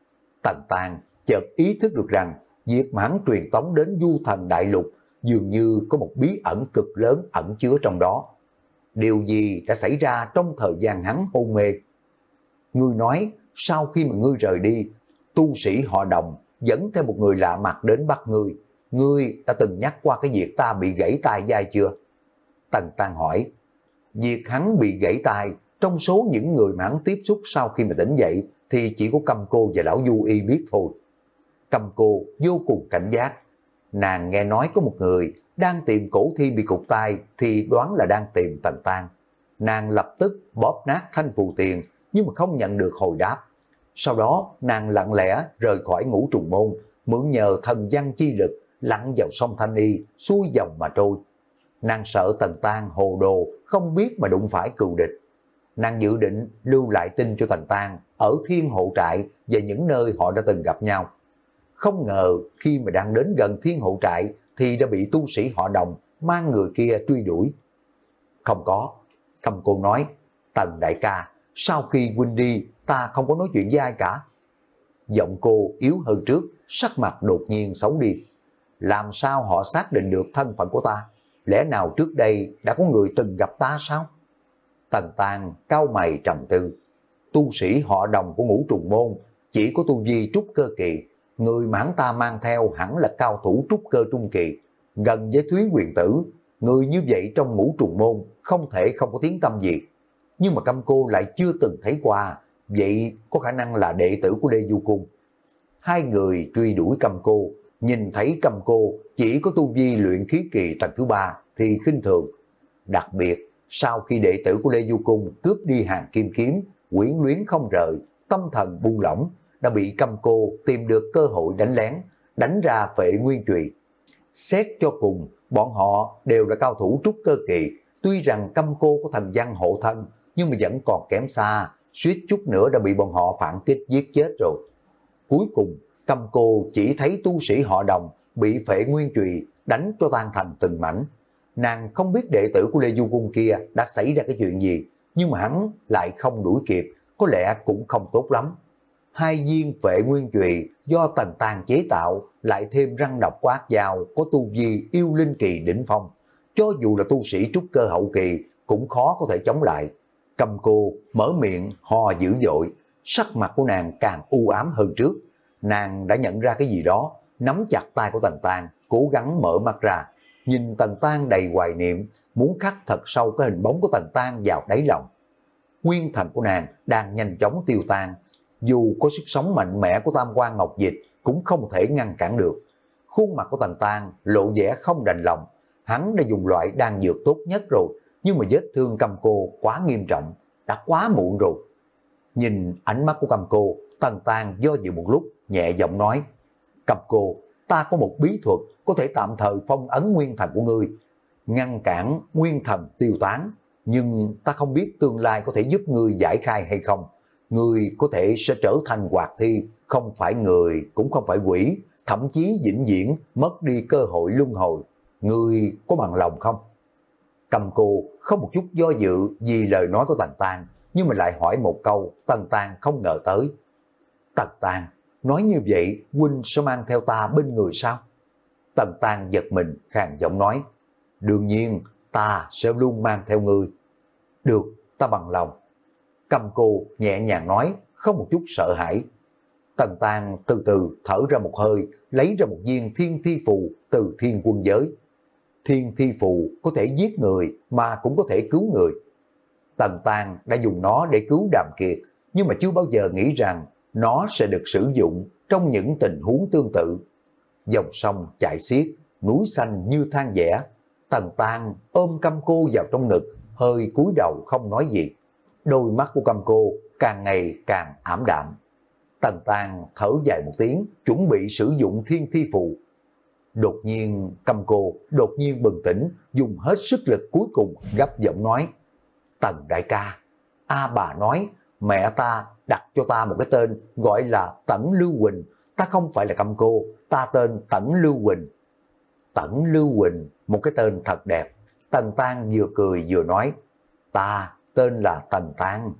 Tần Tan chợt ý thức được rằng việc mà hắn truyền tống đến du thần đại lục dường như có một bí ẩn cực lớn ẩn chứa trong đó. Điều gì đã xảy ra trong thời gian hắn hôn mê? Ngươi nói sau khi mà ngươi rời đi, tu sĩ họ Đồng dẫn theo một người lạ mặt đến bắt ngươi. Ngươi đã từng nhắc qua cái việc ta bị gãy tay vai chưa? Tần Tăng hỏi. Việc hắn bị gãy tay, trong số những người mà hắn tiếp xúc sau khi mà tỉnh dậy thì chỉ có Câm Cô và lão Du Y biết thôi. Câm Cô vô cùng cảnh giác. Nàng nghe nói có một người đang tìm cổ thi bị cụt tay thì đoán là đang tìm Tần Tăng. Nàng lập tức bóp nát thanh phù tiền nhưng mà không nhận được hồi đáp. Sau đó nàng lặng lẽ rời khỏi Ngũ Trùng Môn, mượn nhờ thần văn chi lực lặn vào sông Thanh Y, xuôi dòng mà trôi. Nàng sợ Tần Tăng hồ đồ, không biết mà đụng phải cừu địch. Nàng dự định lưu lại tin cho Tần Tăng ở Thiên Hộ Trại về những nơi họ đã từng gặp nhau. Không ngờ khi mà đang đến gần Thiên Hộ Trại thì đã bị tu sĩ họ Đồng mang người kia truy đuổi. Không có, Câm Cô nói, Tần đại ca, sau khi huynh đi ta không có nói chuyện với ai cả. Giọng cô yếu hơn trước, sắc mặt đột nhiên xấu đi. Làm sao họ xác định được thân phận của ta? Lẽ nào trước đây đã có người từng gặp ta sao? Tần Tăng cau mày trầm tư. Tu sĩ họ Đồng của Ngũ Trùng Môn chỉ có tu vi trúc cơ kỳ, người mà hắn ta mang theo hẳn là cao thủ trúc cơ trung kỳ, gần với Thúy Huyền Tử. Người như vậy trong Ngũ Trùng Môn không thể không có tiếng tăm gì. Nhưng mà Câm Cô lại chưa từng thấy qua, vậy có khả năng là đệ tử của Lê Du Cung. Hai người truy đuổi Câm Cô, nhìn thấy Câm Cô chỉ có tu vi luyện khí kỳ tầng thứ ba thì khinh thường. Đặc biệt, sau khi đệ tử của Lê Du Cung cướp đi hàng kim kiếm, quyến luyến không rời, tâm thần buông lỏng, đã bị Câm Cô tìm được cơ hội đánh lén, đánh ra Phệ Nguyên Trùy. Xét cho cùng, bọn họ đều là cao thủ trúc cơ kỳ, tuy rằng Câm Cô có thần văn hộ thân, nhưng mà vẫn còn kém xa, suýt chút nữa đã bị bọn họ phản kích giết chết rồi. Cuối cùng, Câm Cô chỉ thấy tu sĩ họ Đồng bị Phệ Nguyên Trùy đánh cho tan thành từng mảnh. Nàng không biết đệ tử của Lê Du Cung kia đã xảy ra cái chuyện gì, nhưng mà hắn lại không đuổi kịp, có lẽ cũng không tốt lắm. Hai viên Phệ Nguyên Trùy do Tần Tăng chế tạo, lại thêm răng độc quát dao có tu vi yêu linh kỳ đỉnh phong. Cho dù là tu sĩ trúc cơ hậu kỳ cũng khó có thể chống lại. Câm Cô mở miệng ho dữ dội, sắc mặt của nàng càng u ám hơn trước. Nàng đã nhận ra cái gì đó, nắm chặt tay của Tần Tăng, cố gắng mở mắt ra. Nhìn Tần Tăng đầy hoài niệm, muốn khắc thật sâu cái hình bóng của Tần Tăng vào đáy lòng. Nguyên thần của nàng đang nhanh chóng tiêu tan, dù có sức sống mạnh mẽ của Tam Quan Ngọc Dịch cũng không thể ngăn cản được. Khuôn mặt của Tần Tăng lộ vẻ không đành lòng, hắn đã dùng loại đan dược tốt nhất rồi, nhưng mà vết thương Câm Cô quá nghiêm trọng, đã quá muộn rồi. Nhìn ánh mắt của Câm Cô, Tần Tăng do dự một lúc, nhẹ giọng nói, Câm Cô, ta có một bí thuật có thể tạm thời phong ấn nguyên thần của ngươi, ngăn cản nguyên thần tiêu tán, nhưng ta không biết tương lai có thể giúp ngươi giải khai hay không. Ngươi có thể sẽ trở thành hoạt thi, không phải người cũng không phải quỷ, thậm chí vĩnh viễn mất đi cơ hội luân hồi. Ngươi có bằng lòng không? Câm Cô không một chút do dự vì lời nói của Tần Tăng, nhưng mà lại hỏi một câu Tần Tăng không ngờ tới. Tần Tăng, nói như vậy huynh sẽ mang theo ta bên người sao? Tần Tăng giật mình khàn giọng nói, đương nhiên ta sẽ luôn mang theo ngươi. Được, ta bằng lòng. Câm Cô nhẹ nhàng nói, không một chút sợ hãi. Tần Tăng từ từ thở ra một hơi, lấy ra một viên thiên thi phù từ thiên quân giới. Thiên thi phù có thể giết người mà cũng có thể cứu người. Tần Tăng đã dùng nó để cứu Đàm Kiệt, nhưng mà chưa bao giờ nghĩ rằng nó sẽ được sử dụng trong những tình huống tương tự. Dòng sông chảy xiết, núi xanh như than vẽ. Tần Tăng ôm Câm Cô vào trong ngực, hơi cúi đầu không nói gì. Đôi mắt của Câm Cô càng ngày càng ảm đạm. Tần Tăng thở dài một tiếng, chuẩn bị sử dụng thiên thi phù. Đột nhiên Câm Cô đột nhiên bừng tỉnh, dùng hết sức lực cuối cùng gấp giọng nói, Tần đại ca, A bà nói mẹ ta đặt cho ta một cái tên gọi là Tẩn Lưu Huỳnh, ta không phải là Câm Cô, ta tên Tẩn Lưu Huỳnh. Tẩn Lưu Huỳnh, một cái tên thật đẹp. Tần Tăng vừa cười vừa nói, ta tên là Tần Tăng.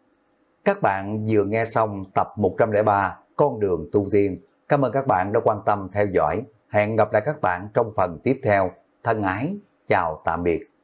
Các bạn vừa nghe xong tập một trăm lẻ ba Con đường tu tiên. Cảm ơn các bạn đã quan tâm theo dõi. Hẹn gặp lại các bạn trong phần tiếp theo. Thân ái, chào tạm biệt.